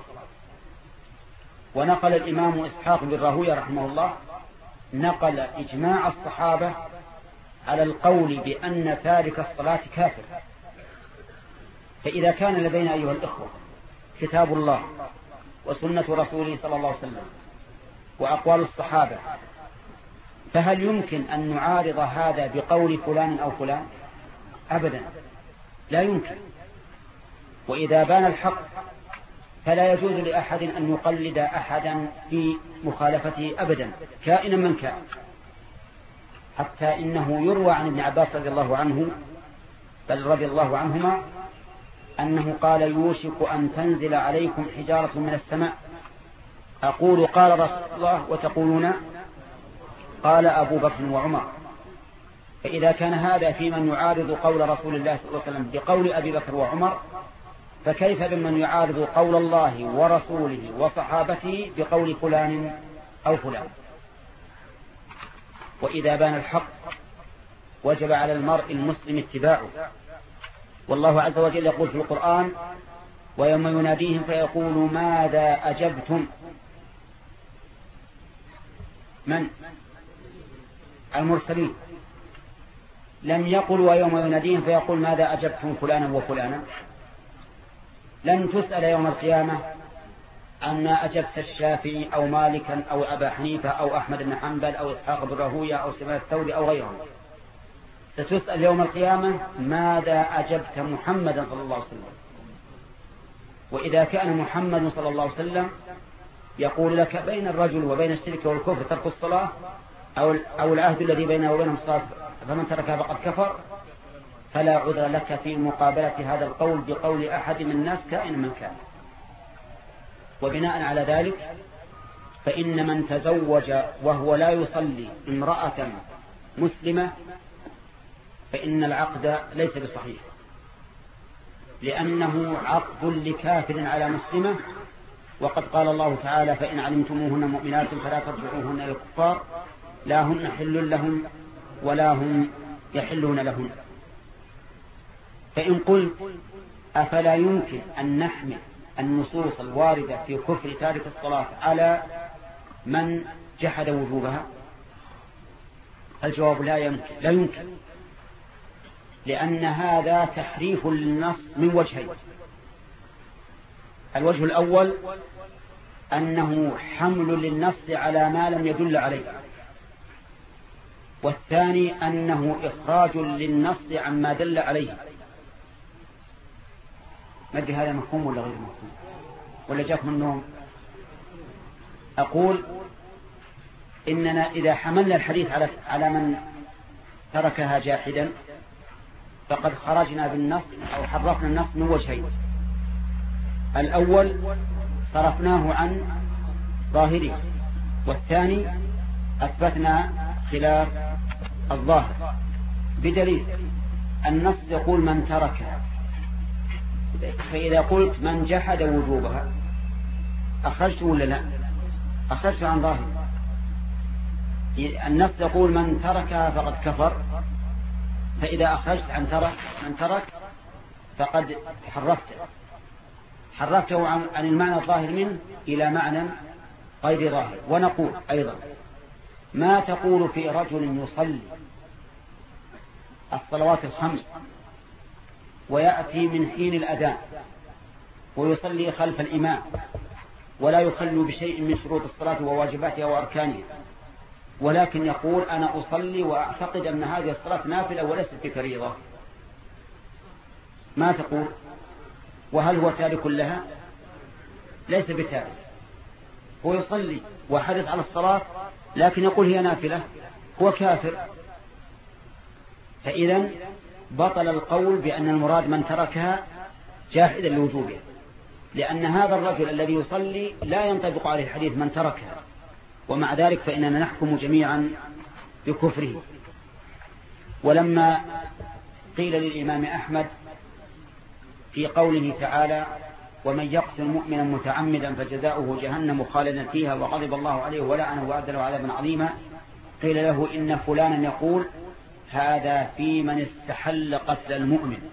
ونقل الإمام إسحاق بن راهويه رحمه الله نقل إجماع الصحابة على القول بأن تارك الصلاة كافر. فإذا كان لدينا أيها الإخوة كتاب الله وسنة رسوله صلى الله عليه وسلم وأقوال الصحابة، فهل يمكن أن نعارض هذا بقول فلان أو فلان؟ أبدا، لا يمكن. وإذا بان الحق فلا يجوز لأحد أن يقلد أحدا في مخالفته أبدا، كائنا من كان. حتى إنه يروى عن ابن عباس رضي الله عنه بل رضي الله عنهما أنه قال: يوشك أن تنزل عليكم حجارة من السماء، أقول قال رسول الله وتقولون قال أبو بكر وعمر. فإذا كان هذا في من يعارض قول رسول الله صلى الله عليه وسلم بقول أبي بكر وعمر، فكيف بمن يعارض قول الله ورسوله وصحابته بقول فلان أو فلان؟ وإذا بان الحق وجب على المرء المسلم اتباعه. والله عز وجل يقول في القرآن: ويوم يناديهم فيقول ماذا أجبتم. من؟ المرسلين. لم يقل ويوم يناديهم فيقول ماذا أجبتم فلانا وفلانا. لن تسأل يوم القيامة عما أجبت الشافعي أو مالكا أو أبا حنيفة أو أحمد بن حنبل أو إسحاق بن راهويه أو سفيان الثوري أو غيرهم. ستسأل يوم القيامة ماذا أجبت محمدا صلى الله عليه وسلم. وإذا كان محمد صلى الله عليه وسلم يقول لك بين الرجل وبين الشرك والكفر ترك الصلاة أو أو العهد الذي بينه وبينهم الصلاة فمن تركها فقد كفر، فلا عذر لك في مقابلة هذا القول بقول أحد من الناس كائن من كان. وبناء على ذلك فإن من تزوج وهو لا يصلي امرأة مسلمة فإن العقد ليس بصحيح، لأنه عقد لكافر على مسلمة، وقد قال الله تعالى فإن علمتموهن مؤمنات فلا ترجعوهن إلى الكفار لا هن حل لهم ولا هم يحلون لهن. فإن قلت أفلا يمكن أن نحمل النصوص الواردة في كفر تارك الصلاة على من جحد وجوبها؟ الجواب لا يمكن لا يمكن لأن هذا تحريف للنص من وجهين. الوجه الأول أنه حمل للنص على ما لم يدل عليه، والثاني أنه إخراج للنص عما دل عليه. ما أدري هذا مفهوم ولا غير مفهوم ولا جاك من النوم؟ أقول إننا إذا حملنا الحديث على على من تركها جاحدا فقد خرجنا بالنص أو حرفنا النص من وجهين. الأول صرفناه عن ظاهره، والثاني أثبتنا خلاف الظاهر بدليل النص يقول من تركها، فإذا قلت من جحد وجوبها أخرجت ولا لا؟ أخرجت عن ظاهر. النص يقول من تركها فقد كفر، فإذا أخرجت عن ترك من ترك فقد حرفته حرفته عن المعنى الظاهر منه إلى معنى غير ظاهر. ونقول أيضا ما تقول في رجل يصلي الصلوات الخمس ويأتي من حين الأذان ويصلي خلف الإمام ولا يخل بشيء من شروط الصلاة وواجباتها وأركانها، ولكن يقول أنا أصلي وأعتقد أن هذه الصلاة نافلة وليست بفريضة، ما تقول؟ وهل هو تارك لها؟ ليس بتارك، هو يصلي وحرص على الصلاة لكن يقول هي نافلة، هو كافر. فإذا بطل القول بأن المراد من تركها جاحدا لوجوبها، لأن هذا الرجل الذي يصلي لا ينطبق عليه الحديث من تركها، ومع ذلك فإننا نحكم جميعا بكفره. ولما قيل للإمام أحمد في قوله تعالى ومن يقتل مؤمنا متعمدا فجزاؤه جهنم خالدا فيها وغضب الله عليه ولعنه وأعد له عذابا عظيما، قيل له إن فلانا يقول هذا في من استحل قتل المؤمن.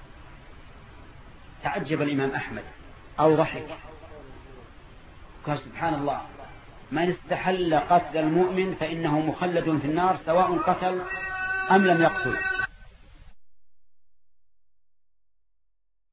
تعجب الإمام أحمد أو ضحك، قال سبحان الله، من استحل قتل المؤمن فإنه مخلد في النار سواء قتل أم لم يقتل.